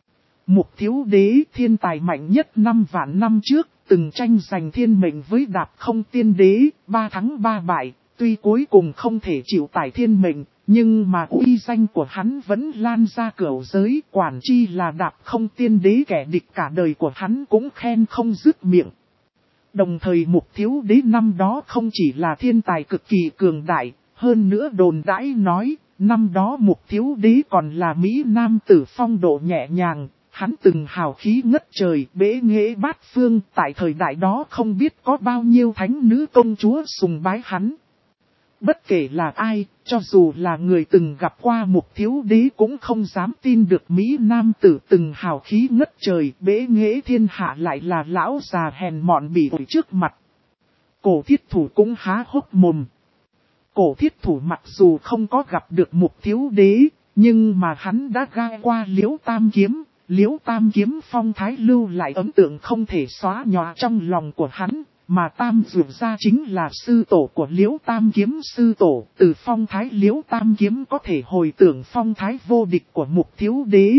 Mục Thiếu Đế thiên tài mạnh nhất 5 vạn năm trước, từng tranh giành thiên mệnh với Đạp Không Tiên Đế, 3 thắng 3 bại, tuy cuối cùng không thể chịu tải thiên mệnh, nhưng mà uy danh của hắn vẫn lan ra cửu giới, quản chi là Đạp Không Tiên Đế kẻ địch cả đời của hắn cũng khen không dứt miệng. Đồng thời Mục Thiếu Đế năm đó không chỉ là thiên tài cực kỳ cường đại, hơn nữa đồn đãi nói, năm đó Mục Thiếu Đế còn là Mỹ Nam tử phong độ nhẹ nhàng, hắn từng hào khí ngất trời, bế nghệ bát phương, tại thời đại đó không biết có bao nhiêu thánh nữ công chúa sùng bái hắn. Bất kể là ai, cho dù là người từng gặp qua Mục Thiếu Đế cũng không dám tin được Mỹ Nam tử từng hào khí ngất trời, bế nghệ thiên hạ lại là lão già hèn mọn bị ổi trước mặt. Cổ Thiết Thủ cũng há hốc mồm. Cổ Thiết Thủ mặc dù không có gặp được Mục Thiếu Đế, nhưng mà hắn đã gai qua Liễu Tam Kiếm. Liễu Tam Kiếm phong thái lưu lại ấn tượng không thể xóa nhòa trong lòng của hắn, mà Tam Dược Gia chính là sư tổ của Liễu Tam Kiếm sư tổ, từ phong thái Liễu Tam Kiếm có thể hồi tưởng phong thái vô địch của Mục Thiếu Đế.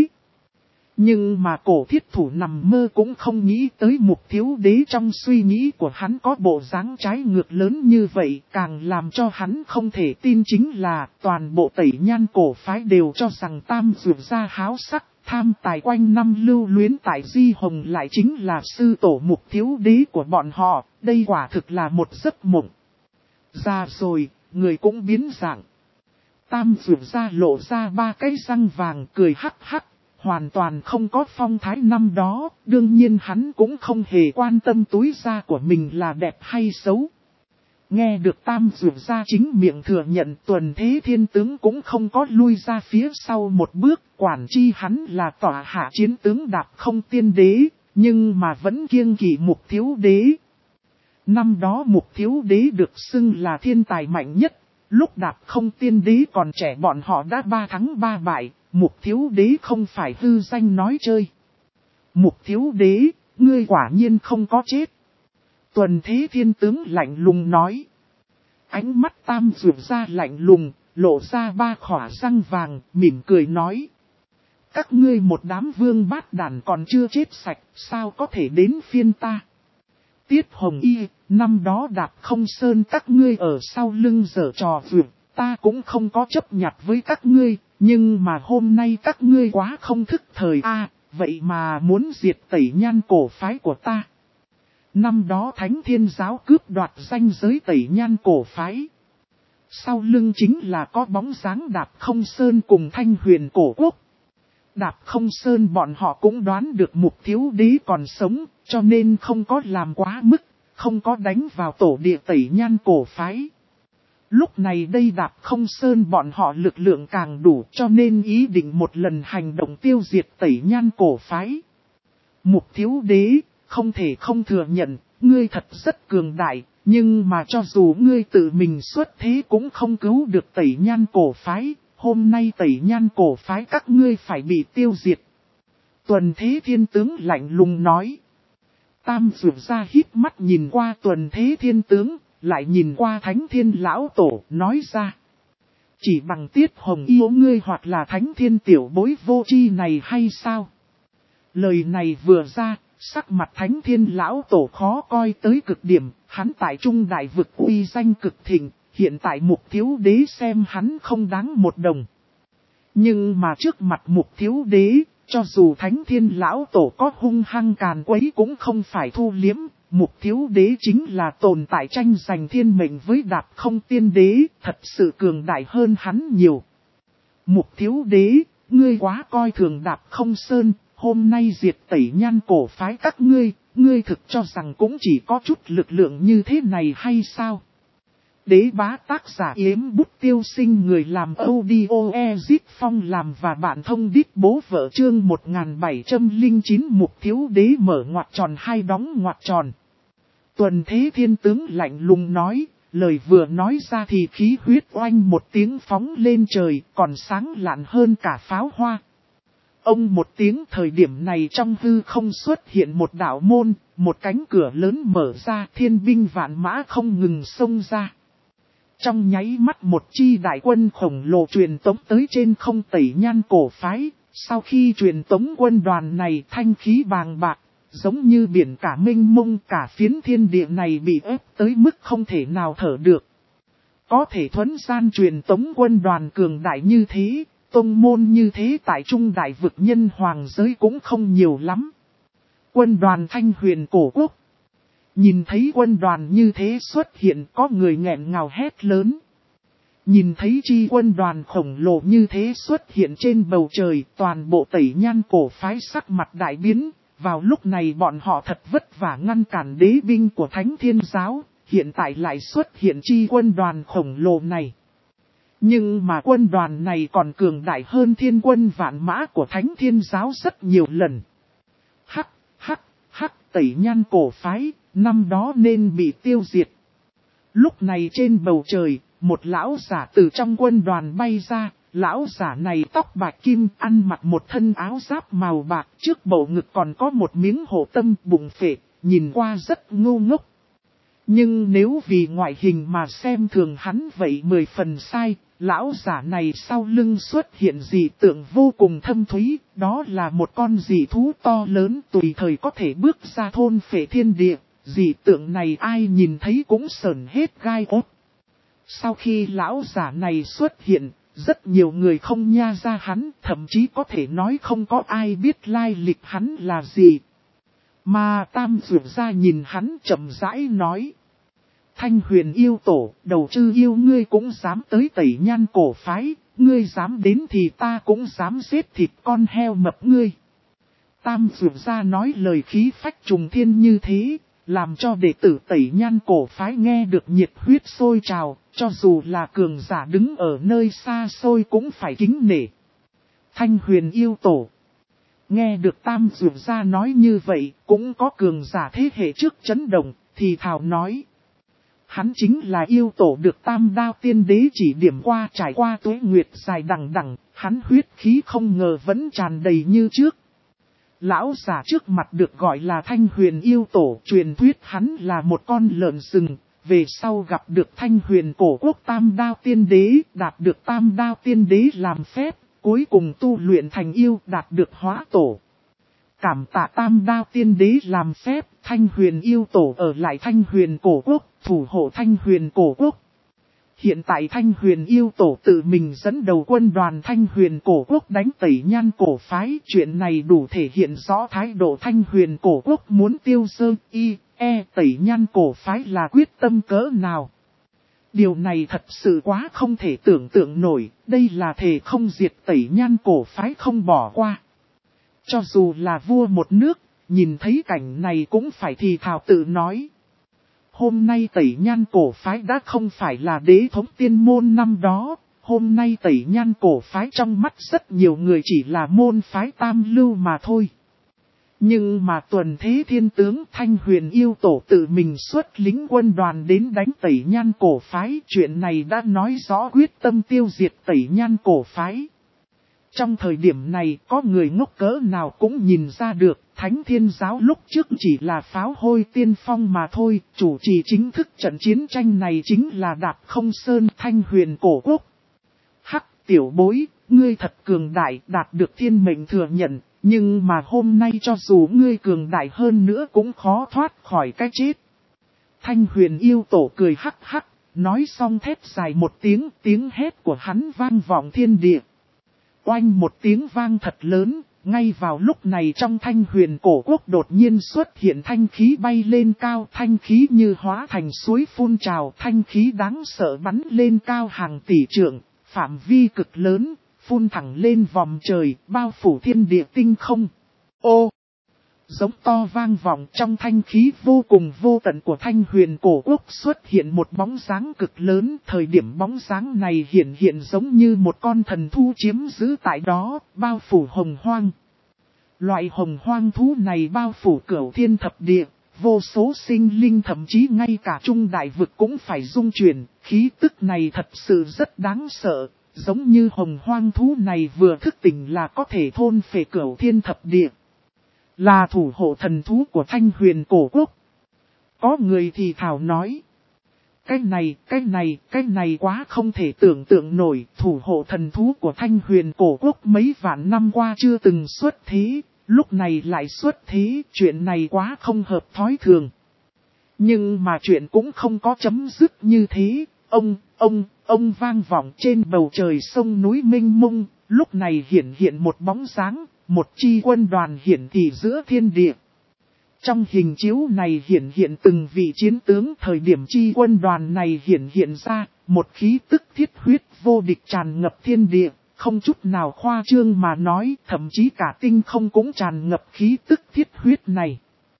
Nhưng mà Cổ Thiết Thủ nằm mơ cũng không nghĩ tới Mục Thiếu Đế trong suy nghĩ của hắn có bộ dáng trái ngược lớn như vậy, càng làm cho hắn không thể tin chính là toàn bộ Tẩy Nhan cổ phái đều cho rằng Tam Dược Gia háo sắc. Tham tài quanh năm lưu luyến tại Di Hồng lại chính là sư tổ Mục Thiếu Đế của bọn họ, đây quả thực là một giấc mộng. Ra rồi, người cũng biến dạng. Tam Dược Gia lộ ra 3 cái răng vàng cười hắc hắc, hoàn toàn không có phong thái năm đó, đương nhiên hắn cũng không hề quan tâm túi da của mình là đẹp hay xấu. Nghe được Tam Dược Gia chính miệng thừa nhận Tuần Thế Thiên Tướng cũng không có lui ra phía sau một bước, quản chi hắn là tỏa hạ chiến tướng Đạp Không Tiên Đế, nhưng mà vẫn kiêng kỵ Mục Thiếu Đế. Năm đó Mục Thiếu Đế được xưng là thiên tài mạnh nhất, lúc Đạp Không Tiên Đế còn trẻ bọn họ đã 3 thắng 3 bại, Mục Thiếu Đế không phải hư danh nói chơi. Mục Thiếu Đế, ngươi quả nhiên không có chết. Tuần Thế Thiên Tướng lạnh lùng nói. Ánh mắt Tam Dược Gia lạnh lùng, lộ ra 3 khỏa răng vàng, mỉm cười nói. Các ngươi một đám vương bát đàn còn chưa chết sạch, sao có thể đến phiên ta? Tiết Hồng Y, năm đó Đạp Không Sơn các ngươi ở sau lưng giở trò vượt, ta cũng không có chấp nhặt với các ngươi, nhưng mà hôm nay các ngươi quá không thức thời vậy mà muốn diệt Tẩy Nhan cổ phái của ta. Năm đó Thánh Thiên Giáo cướp đoạt danh giới Tẩy Nhan cổ phái. Sau lưng chính là có bóng dáng Đạp Không Sơn cùng Thanh Huyền cổ quốc. Đạp Không Sơn bọn họ cũng đoán được Mục Thiếu Đế còn sống, cho nên không có làm quá mức, không có đánh vào tổ địa Tẩy Nhan cổ phái. Lúc này đây Đạp Không Sơn bọn họ lực lượng càng đủ, cho nên ý định một lần hành động tiêu diệt Tẩy Nhan cổ phái. Mục Thiếu Đế, không thể không thừa nhận, ngươi thật rất cường đại, nhưng mà cho dù ngươi tự mình xuất thế cũng không cứu được Tẩy Nhan cổ phái, hôm nay Tẩy Nhan cổ phái các ngươi phải bị tiêu diệt. Tuần Thế Thiên Tướng lạnh lùng nói. Tam Dược Gia híp mắt nhìn qua Tuần Thế Thiên Tướng, lại nhìn qua Thánh Thiên Lão Tổ, nói ra. Chỉ bằng Tiết Hồng yêu ngươi hoặc là Thánh Thiên tiểu bối vô tri này hay sao? Lời này vừa ra, sắc mặt Thánh Thiên Lão Tổ khó coi tới cực điểm, hắn tại Trung Đại Vực uy danh cực thịnh, hiện tại Mục Thiếu Đế xem hắn không đáng một đồng. Nhưng mà trước mặt Mục Thiếu Đế, cho dù Thánh Thiên Lão Tổ có hung hăng càn quấy cũng không phải thu liếm, Mục Thiếu Đế chính là tồn tại tranh giành thiên mệnh với Đạp Không Tiên Đế, thật sự cường đại hơn hắn nhiều. Mục Thiếu Đế, ngươi quá coi thường Đạp Không Sơn, hôm nay diệt Tẩy Nhan cổ phái các ngươi thực cho rằng cũng chỉ có chút lực lượng như thế này hay sao? Đế bá tác giả Yếm Bút Tiêu Sinh, người làm audio Ezit Phong làm và bạn thông đít bố vợ, chương 1709 Mục Thiếu Đế mở ngoặc tròn hai đóng ngoặc tròn. Tuần Thế Thiên Tướng lạnh lùng nói, lời vừa nói ra thì khí huyết oanh một tiếng phóng lên trời, còn sáng lạn hơn cả pháo hoa. Ông một tiếng, thời điểm này trong hư không xuất hiện một đạo môn, một cánh cửa lớn mở ra, thiên binh vạn mã không ngừng xông ra. Trong nháy mắt một chi đại quân khổng lồ truyền tống tới trên không Tẩy Nhan cổ phái, sau khi truyền tống quân đoàn này thanh khí bàng bạc, giống như biển cả mênh mông, cả phiến thiên địa này bị ép tới mức không thể nào thở được. Có thể thuấn gian truyền tống quân đoàn cường đại như thế, tông môn như thế tại Trung Đại Vực nhân hoàng giới cũng không nhiều lắm. Quân đoàn Thanh Huyền cổ quốc. Nhìn thấy quân đoàn như thế xuất hiện, có người nghẹn ngào hét lớn. Nhìn thấy chi quân đoàn khổng lồ như thế xuất hiện trên bầu trời, toàn bộ Tẩy Nhan cổ phái sắc mặt đại biến. Vào lúc này bọn họ thật vất vả ngăn cản đế binh của Thánh Thiên Giáo, hiện tại lại xuất hiện chi quân đoàn khổng lồ này. Nhưng mà quân đoàn này còn cường đại hơn thiên quân vạn mã của Thánh Thiên Giáo rất nhiều lần. Tẩy Nhan cổ phái, năm đó nên bị tiêu diệt. Lúc này trên bầu trời, một lão giả từ trong quân đoàn bay ra, lão giả này tóc bạc kim, ăn mặc một thân áo giáp màu bạc, trước bầu ngực còn có một miếng hộ tâm bụng phệ, nhìn qua rất ngu ngốc. Nhưng nếu vì ngoại hình mà xem thường hắn vậy 10 phần sai, lão giả này sau lưng xuất hiện dị tượng vô cùng thâm thúy, đó là một con dị thú to lớn tùy thời có thể bước ra thôn phệ thiên địa, dị tượng này ai nhìn thấy cũng sởn hết gai ốt. Sau khi lão giả này xuất hiện, rất nhiều người không nha ra hắn, thậm chí có thể nói không có ai biết lai lịch hắn là gì. Mà Tam Dược Gia nhìn hắn chậm rãi nói. Thanh Huyền yêu tổ, đầu chư yêu ngươi cũng dám tới Tẩy Nhan cổ phái, ngươi dám đến thì ta cũng dám giết thịt con heo mập ngươi. Tam Dược Gia nói lời khí phách trùng thiên như thế, làm cho đệ tử Tẩy Nhan cổ phái nghe được nhiệt huyết sôi trào, cho dù là cường giả đứng ở nơi xa xôi cũng phải kính nể. Thanh Huyền yêu tổ. Nghe được Tam Dược Gia nói như vậy, cũng có cường giả thế hệ trước chấn động, thì thào nói. Hắn chính là yêu tổ được Tam Đao Tiên Đế chỉ điểm qua, trải qua tuế nguyệt dài đằng đằng, hắn huyết khí không ngờ vẫn tràn đầy như trước. Lão giả trước mặt được gọi là Thanh Huyền yêu tổ, truyền thuyết hắn là một con lợn rừng, về sau gặp được Thanh Huyền cổ quốc Tam Đao Tiên Đế, đạt được Tam Đao Tiên Đế làm phép, cuối cùng tu luyện thành yêu, đạt được hóa tổ. Cảm tạ Tam Đao Tiên Đế làm phép, Thanh Huyền yêu tổ ở lại Thanh Huyền cổ quốc, thủ hộ Thanh Huyền cổ quốc. Hiện tại Thanh Huyền yêu tổ tự mình dẫn đầu quân đoàn Thanh Huyền cổ quốc đánh Tẩy Nhan cổ phái. Chuyện này đủ thể hiện rõ thái độ Thanh Huyền cổ quốc muốn tiêu sơ Tẩy Nhan cổ phái là quyết tâm cỡ nào. Điều này thật sự quá không thể tưởng tượng nổi, đây là thể không diệt Tẩy Nhan cổ phái không bỏ qua. Cho dù là vua một nước, nhìn thấy cảnh này cũng phải thì thào tự nói. Hôm nay Tẩy Nhan cổ phái đã không phải là đế thống tiên môn năm đó, hôm nay Tẩy Nhan cổ phái trong mắt rất nhiều người chỉ là môn phái tam lưu mà thôi. Nhưng mà Tuần Thế Thiên Tướng Thanh Huyền yêu tổ tự mình xuất lính quân đoàn đến đánh Tẩy Nhan cổ phái, chuyện này đã nói rõ quyết tâm tiêu diệt Tẩy Nhan cổ phái. Trong thời điểm này có người ngốc cỡ nào cũng nhìn ra được, Thánh Thiên Giáo lúc trước chỉ là pháo hôi tiên phong mà thôi, chủ trì chính thức trận chiến tranh này chính là Đạp Không Sơn Thanh Huyền Cổ Quốc. Hắc tiểu bối, ngươi thật cường đại, đạt được thiên mệnh thừa nhận, nhưng mà hôm nay cho dù ngươi cường đại hơn nữa cũng khó thoát khỏi cái chết. Thanh Huyền yêu tổ cười hắc hắc, nói xong thét dài một tiếng, tiếng hét của hắn vang vọng thiên địa. Oanh một tiếng vang thật lớn, ngay vào lúc này trong Thanh Huyền Cổ Quốc đột nhiên xuất hiện thanh khí bay lên cao, thanh khí như hóa thành suối phun trào, thanh khí đáng sợ bắn lên cao hàng tỷ trượng, phạm vi cực lớn, phun thẳng lên vòm trời, bao phủ thiên địa tinh không. Ô! Giống to vang vọng trong thanh khí vô cùng vô tận của Thanh Huyền Cổ Quốc xuất hiện một bóng dáng cực lớn. Thời điểm bóng dáng này hiện giống như một con thần thú chiếm giữ tại đó, bao phủ hồng hoang. Loại hồng hoang thú này bao phủ cửu thiên thập địa, vô số sinh linh thậm chí ngay cả trung đại vực cũng phải rung chuyển. Khí tức này thật sự rất đáng sợ, giống như hồng hoang thú này vừa thức tỉnh là có thể thôn phệ cửu thiên thập địa. Là thủ hộ thần thú của Thanh Huyền Cổ Quốc. Có người thì thảo nói. Cái này quá không thể tưởng tượng nổi. Thủ hộ thần thú của Thanh Huyền Cổ Quốc mấy vạn năm qua chưa từng xuất thế. Lúc này lại xuất thế. Chuyện này quá không hợp thói thường. Nhưng mà chuyện cũng không có chấm dứt như thế. Ông vang vọng trên bầu trời sông núi mênh mông. Lúc này hiện một bóng dáng. Một chi quân đoàn hiển thị giữa thiên địa. Trong hình chiếu này hiện từng vị chiến tướng thời điểm chi quân đoàn này hiện ra, một khí tức thiết huyết vô địch tràn ngập thiên địa, không chút nào khoa trương mà nói, thậm chí cả tinh không cũng tràn ngập khí tức thiết huyết này.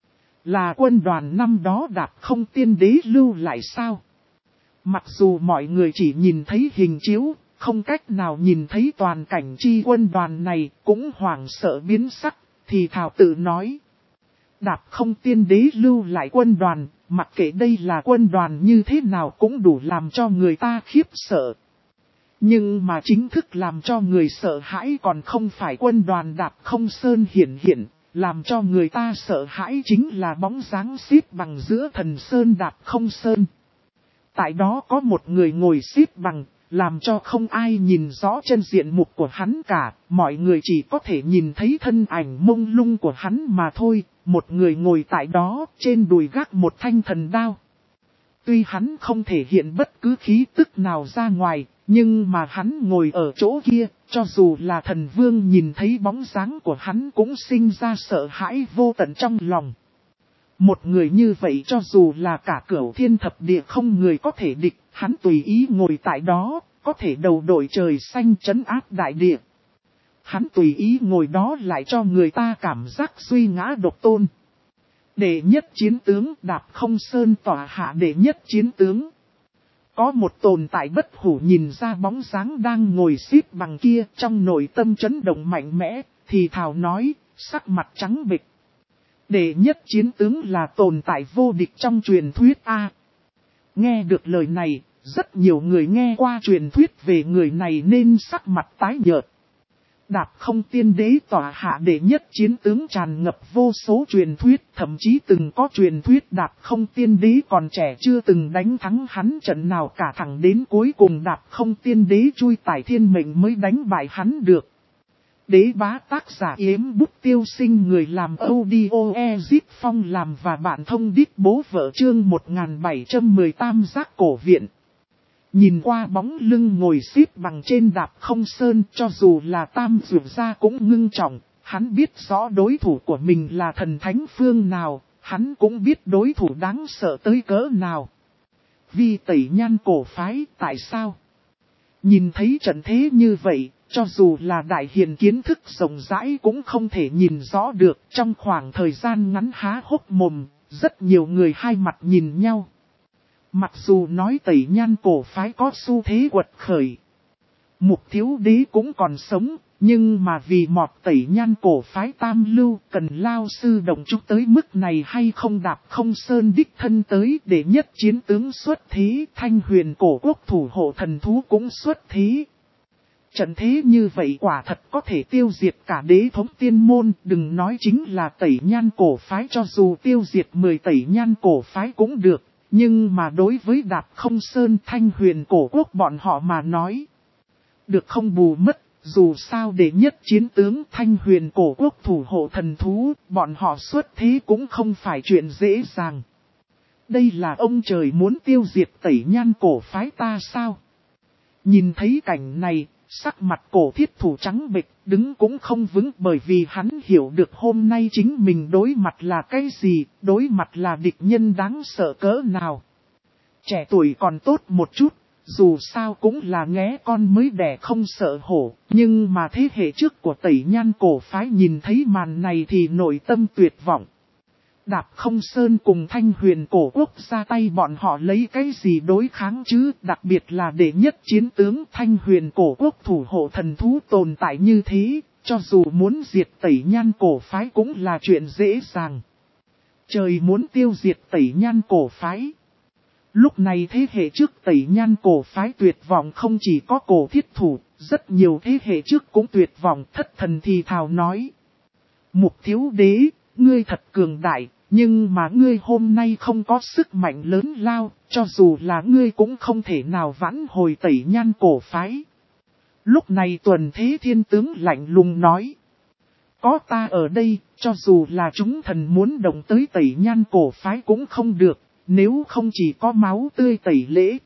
Là quân đoàn năm đó Đạp Không tiên đế lưu lại sao? Mặc dù mọi người chỉ nhìn thấy hình chiếu, không cách nào nhìn thấy toàn cảnh chi quân đoàn này, cũng hoảng sợ biến sắc, thì thảo tự nói. Đạp Không tiên đế lưu lại quân đoàn, mặc kệ đây là quân đoàn như thế nào cũng đủ làm cho người ta khiếp sợ. Nhưng mà chính thức làm cho người sợ hãi còn không phải quân đoàn Đạp Không Sơn hiện, làm cho người ta sợ hãi chính là bóng dáng xếp bằng giữa thần Sơn Đạp Không Sơn. Tại đó có một người ngồi xếp bằng, làm cho không ai nhìn rõ chân diện mục của hắn cả, mọi người chỉ có thể nhìn thấy thân ảnh mông lung của hắn mà thôi. Một người ngồi tại đó, trên đùi gác một thanh thần đao. Tuy hắn không thể hiện bất cứ khí tức nào ra ngoài, nhưng mà hắn ngồi ở chỗ kia, cho dù là thần vương nhìn thấy bóng dáng của hắn cũng sinh ra sợ hãi vô tận trong lòng. Một người như vậy cho dù là cả cửu thiên thập địa không người có thể địch, hắn tùy ý ngồi tại đó, có thể đầu đội trời xanh trấn áp đại địa. Hắn tùy ý ngồi đó lại cho người ta cảm giác suy ngã độc tôn. Đệ nhất chiến tướng Đạp Không Sơn tỏa hạ đệ nhất chiến tướng. Có một tồn tại bất hủ nhìn ra bóng dáng đang ngồi xếp bằng kia trong nội tâm chấn động mạnh mẽ, thì thào nói, sắc mặt trắng bệch. Đệ nhất chiến tướng là tồn tại vô địch trong truyền thuyết A. Nghe được lời này, rất nhiều người nghe qua truyền thuyết về người này nên sắc mặt tái nhợt. Đạp Không tiên đế tỏa hạ đệ nhất chiến tướng tràn ngập vô số truyền thuyết, thậm chí từng có truyền thuyết Đạp Không tiên đế còn trẻ chưa từng đánh thắng hắn trận nào cả, thẳng đến cuối cùng Đạp Không tiên đế chui tại thiên mệnh mới đánh bại hắn được. Đế bá tác giả Yếm Bút Tiêu Sinh, người làm audio Ezip Phong làm và bạn thông đít bố vợ chương 1718 Giác Cổ Viện. Nhìn qua bóng lưng ngồi xếp bằng trên Đạp Không Sơn, cho dù là Tam Dược Gia cũng ngưng trọng, hắn biết rõ đối thủ của mình là thần thánh phương nào, hắn cũng biết đối thủ đáng sợ tới cỡ nào. Vi Tẩy Nhan cổ phái, tại sao? Nhìn thấy trận thế như vậy, cho dù là đại hiền kiến thức rộng rãi cũng không thể nhìn rõ được. Trong khoảng thời gian ngắn há hốc mồm, rất nhiều người hai mặt nhìn nhau. Mặc dù nói Tẩy Nhan cổ phái có xu thế quật khởi, Mục Thiếu Đế cũng còn sống, nhưng mà vì mọt Tẩy Nhan cổ phái tam lưu cần lao sư đồng chúc tới mức này hay không? Đạp Không Sơn đích thân tới để nhất chiến tướng xuất thế, Thanh Huyền cổ quốc thủ hộ thần thú cũng xuất thế. Trận thế như vậy quả thật có thể tiêu diệt cả đế thống tiên môn, đừng nói chính là tẩy nhan cổ phái, cho dù tiêu diệt 10 tẩy nhan cổ phái cũng được. Nhưng mà đối với Đạp Không Sơn Thanh Huyền cổ quốc bọn họ mà nói, được không bù mất, dù sao đệ nhất chiến tướng Thanh Huyền cổ quốc thủ hộ thần thú, bọn họ xuất thế cũng không phải chuyện dễ dàng. Đây là ông trời muốn tiêu diệt tẩy nhan cổ phái ta sao? Nhìn thấy cảnh này, sắc mặt cổ thiết thủ trắng bệch, đứng cũng không vững, bởi vì hắn hiểu được hôm nay chính mình đối mặt là cái gì, đối mặt là địch nhân đáng sợ cỡ nào. Trẻ tuổi còn tốt một chút, dù sao cũng là nghé con mới đẻ không sợ hổ, nhưng mà thế hệ trước của tẩy nhan cổ phái nhìn thấy màn này thì nội tâm tuyệt vọng. Đạp Không Sơn cùng Thanh Huyền cổ quốc ra tay, bọn họ lấy cái gì đối kháng chứ, đặc biệt là đệ nhất chiến tướng Thanh Huyền cổ quốc thủ hộ thần thú tồn tại như thế, cho dù muốn diệt tẩy nhan cổ phái cũng là chuyện dễ dàng. Trời muốn tiêu diệt tẩy nhan cổ phái. Lúc này thế hệ trước tẩy nhan cổ phái tuyệt vọng, không chỉ có cổ thiết thủ, rất nhiều thế hệ trước cũng tuyệt vọng. Thất thần thì thào nói: Mục thiếu đế, ngươi thật cường đại, nhưng mà ngươi hôm nay không có sức mạnh lớn lao, cho dù là ngươi cũng không thể nào vãn hồi tẩy nhan cổ phái. Lúc này Tuần Thế Thiên tướng lạnh lùng nói: Có ta ở đây, cho dù là chúng thần muốn động tới tẩy nhan cổ phái cũng không được, nếu không chỉ có máu tươi tẩy lễ.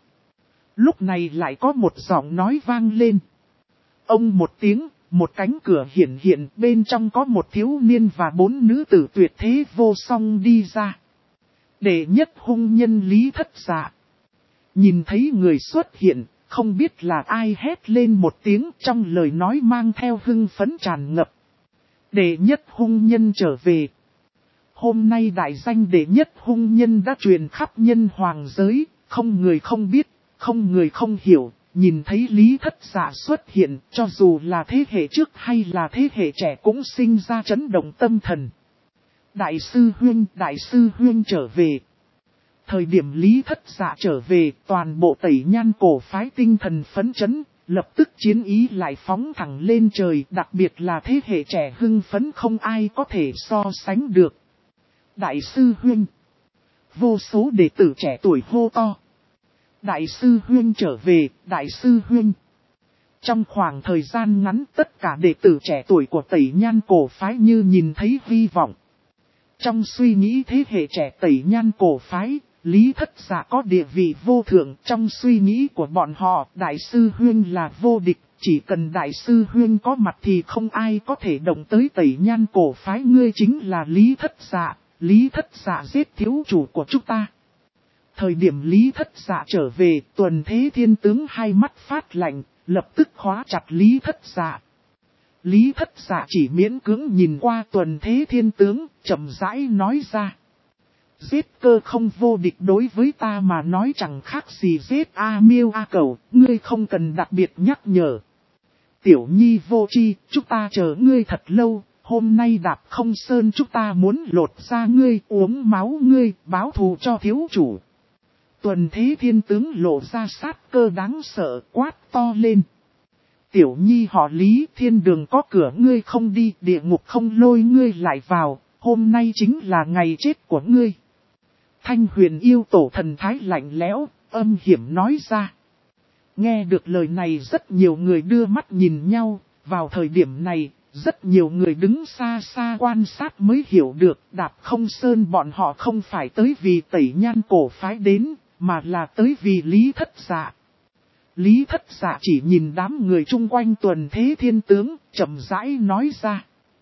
Lúc này lại có một giọng nói vang lên. Ông một tiếng, một cánh cửa hiện, bên trong có một thiếu niên và 4 nữ tử tuyệt thế vô song đi ra. Đệ nhất hung nhân Lý Thất Dạ. Nhìn thấy người xuất hiện, không biết là ai hét lên một tiếng, trong lời nói mang theo hưng phấn tràn ngập. Đệ nhất hung nhân trở về. Hôm nay đại danh đệ nhất hung nhân đã truyền khắp nhân hoàng giới, không người không biết, không người không hiểu. Nhìn thấy Lý Thất Dạ xuất hiện, cho dù là thế hệ trước hay là thế hệ trẻ cũng sinh ra chấn động tâm thần. Đại sư Huynh trở về. Thời điểm Lý Thất Dạ trở về, toàn bộ tẩy nhan cổ phái tinh thần phấn chấn, lập tức chiến ý lại phóng thẳng lên trời, đặc biệt là thế hệ trẻ hưng phấn không ai có thể so sánh được. Đại sư Huynh. Vô số đệ tử trẻ tuổi hô to. Đại sư Huynh trở về, Đại sư Huynh. Trong khoảng thời gian ngắn, tất cả đệ tử trẻ tuổi của tẩy nhan cổ phái như nhìn thấy hy vọng. Trong suy nghĩ thế hệ trẻ tẩy nhan cổ phái, Lý Thất Dạ có địa vị vô thượng. Trong suy nghĩ của bọn họ, Đại sư Huynh là vô địch. Chỉ cần Đại sư Huynh có mặt thì không ai có thể động tới tẩy nhan cổ phái. Ngươi chính là Lý Thất Dạ. Lý Thất Dạ giết thiếu chủ của chúng ta. Thời điểm Lý Thất Dạ trở về, Tuần Thế Thiên tướng hai mắt phát lạnh, lập tức khóa chặt Lý Thất Dạ. Lý Thất Dạ chỉ miễn cưỡng nhìn qua Tuần Thế Thiên tướng, chậm rãi nói ra. Giết cơ không vô địch đối với ta mà nói chẳng khác gì giết A Miêu A Cẩu, ngươi không cần đặc biệt nhắc nhở. Tiểu Nhi vô tri, chúng ta chờ ngươi thật lâu. Hôm nay Đạp Không Sơn chúng ta muốn lột ra ngươi, uống máu ngươi, báo thù cho thiếu chủ. Tuần Thế Thiên tướng lộ ra sát cơ đáng sợ, quát to lên. Tiểu Nhi họ Lý, thiên đường có cửa ngươi không đi, địa ngục không lôi ngươi lại vào, hôm nay chính là ngày chết của ngươi. Thanh Huyền yêu tổ thần thái lạnh lẽo, âm hiểm nói ra. Nghe được lời này rất nhiều người đưa mắt nhìn nhau, vào thời điểm này. Rất nhiều người đứng xa xa quan sát mới hiểu được Đạp Không Sơn bọn họ không phải tới vì tẩy nhan cổ phái đến, mà là tới vì Lý Thất Dạ. Lý Thất Dạ chỉ nhìn đám người chung quanh Tuần Thế Thiên tướng, chậm rãi nói ra.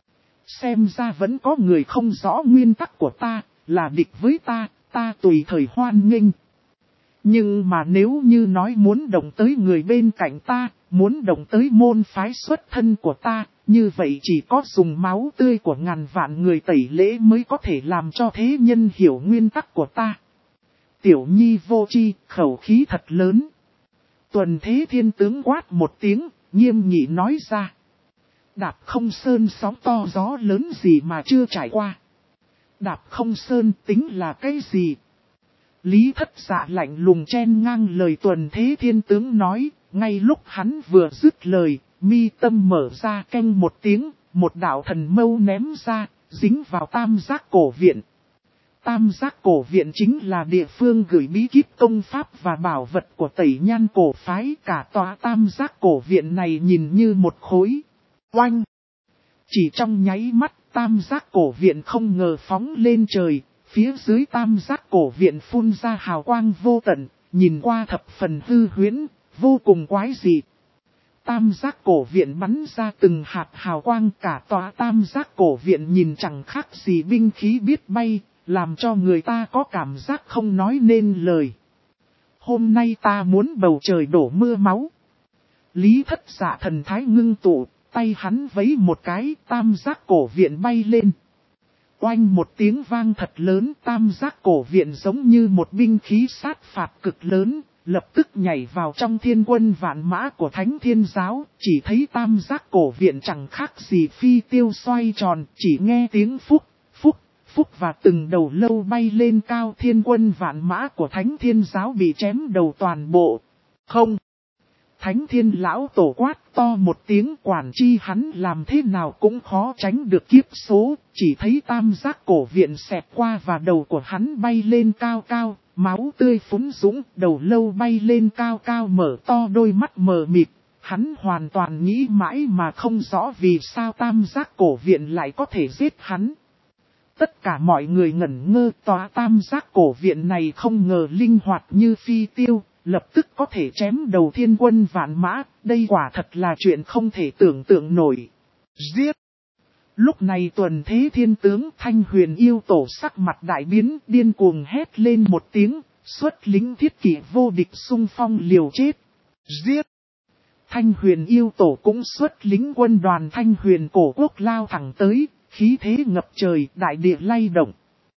Xem ra vẫn có người không rõ nguyên tắc của ta, là địch với ta, ta tùy thời hoan nghênh. Nhưng mà nếu như nói muốn động tới người bên cạnh ta, muốn động tới môn phái xuất thân của ta, như vậy chỉ có dùng máu tươi của ngàn vạn người tẩy lễ mới có thể làm cho thế nhân hiểu nguyên tắc của ta. Tiểu Nhi vô tri, khẩu khí thật lớn. Tuần Thế Thiên tướng quát một tiếng, nghiêm nghị nói ra. Đạp Không Sơn sóng to gió lớn gì mà chưa trải qua. Đạp Không Sơn tính là cái gì? Lý Thất Dạ lạnh lùng chen ngang lời Tuần Thế Thiên tướng nói, ngay lúc hắn vừa dứt lời, mi tâm mở ra canh một tiếng, một đạo thần mâu ném ra, dính vào tam giác cổ viện. Tam giác cổ viện chính là địa phương gửi bí kíp công pháp và bảo vật của Tẩy Nhan cổ phái. Cả tòa tam giác cổ viện này nhìn như một khối. Oanh! Chỉ trong nháy mắt, tam giác cổ viện không ngờ phóng lên trời, phía dưới tam giác cổ viện phun ra hào quang vô tận, nhìn qua thập phần hư huyễn, vô cùng quái dị. Tam giác cổ viện bắn ra từng hạt hào quang, cả tòa tam giác cổ viện nhìn chẳng khác gì binh khí biết bay, làm cho người ta có cảm giác không nói nên lời. Hôm nay ta muốn bầu trời đổ mưa máu. Lý Thất Dạ thần thái ngưng tụ, tay hắn vấy một cái, tam giác cổ viện bay lên. Oanh một tiếng vang thật lớn, tam giác cổ viện giống như một binh khí sát phạt cực lớn, lập tức nhảy vào trong thiên quân vạn mã của Thánh Thiên Giáo. Chỉ thấy tam giác cổ viện chẳng khác gì phi tiêu xoay tròn, chỉ nghe tiếng phúc, phúc, phúc và từng đầu lâu bay lên cao. Thiên quân vạn mã của Thánh Thiên Giáo bị chém đầu toàn bộ. Không! Thánh Thiên Lão Tổ quát to một tiếng, quản chi hắn làm thế nào cũng khó tránh được kiếp số. Chỉ thấy tam giác cổ viện xẹt qua và đầu của hắn bay lên cao cao, máu tươi phúng dũng, đầu lâu bay lên cao cao mở to đôi mắt mờ mịt. Hắn hoàn toàn nghĩ mãi mà không rõ vì sao tam giác cổ viện lại có thể giết hắn. Tất cả mọi người ngẩn ngơ, tòa tam giác cổ viện này không ngờ linh hoạt như phi tiêu, lập tức có thể chém đầu thiên quân vạn mã, đây quả thật là chuyện không thể tưởng tượng nổi. Giết! Lúc này tuần thế thiên tướng Thanh Huyền yêu tổ sắc mặt đại biến, điên cuồng hét lên một tiếng, xuất lính thiết kỷ vô địch xung phong liều chết. Giết! Thanh Huyền yêu tổ cũng xuất lính quân đoàn Thanh Huyền cổ quốc lao thẳng tới, khí thế ngập trời, đại địa lay động.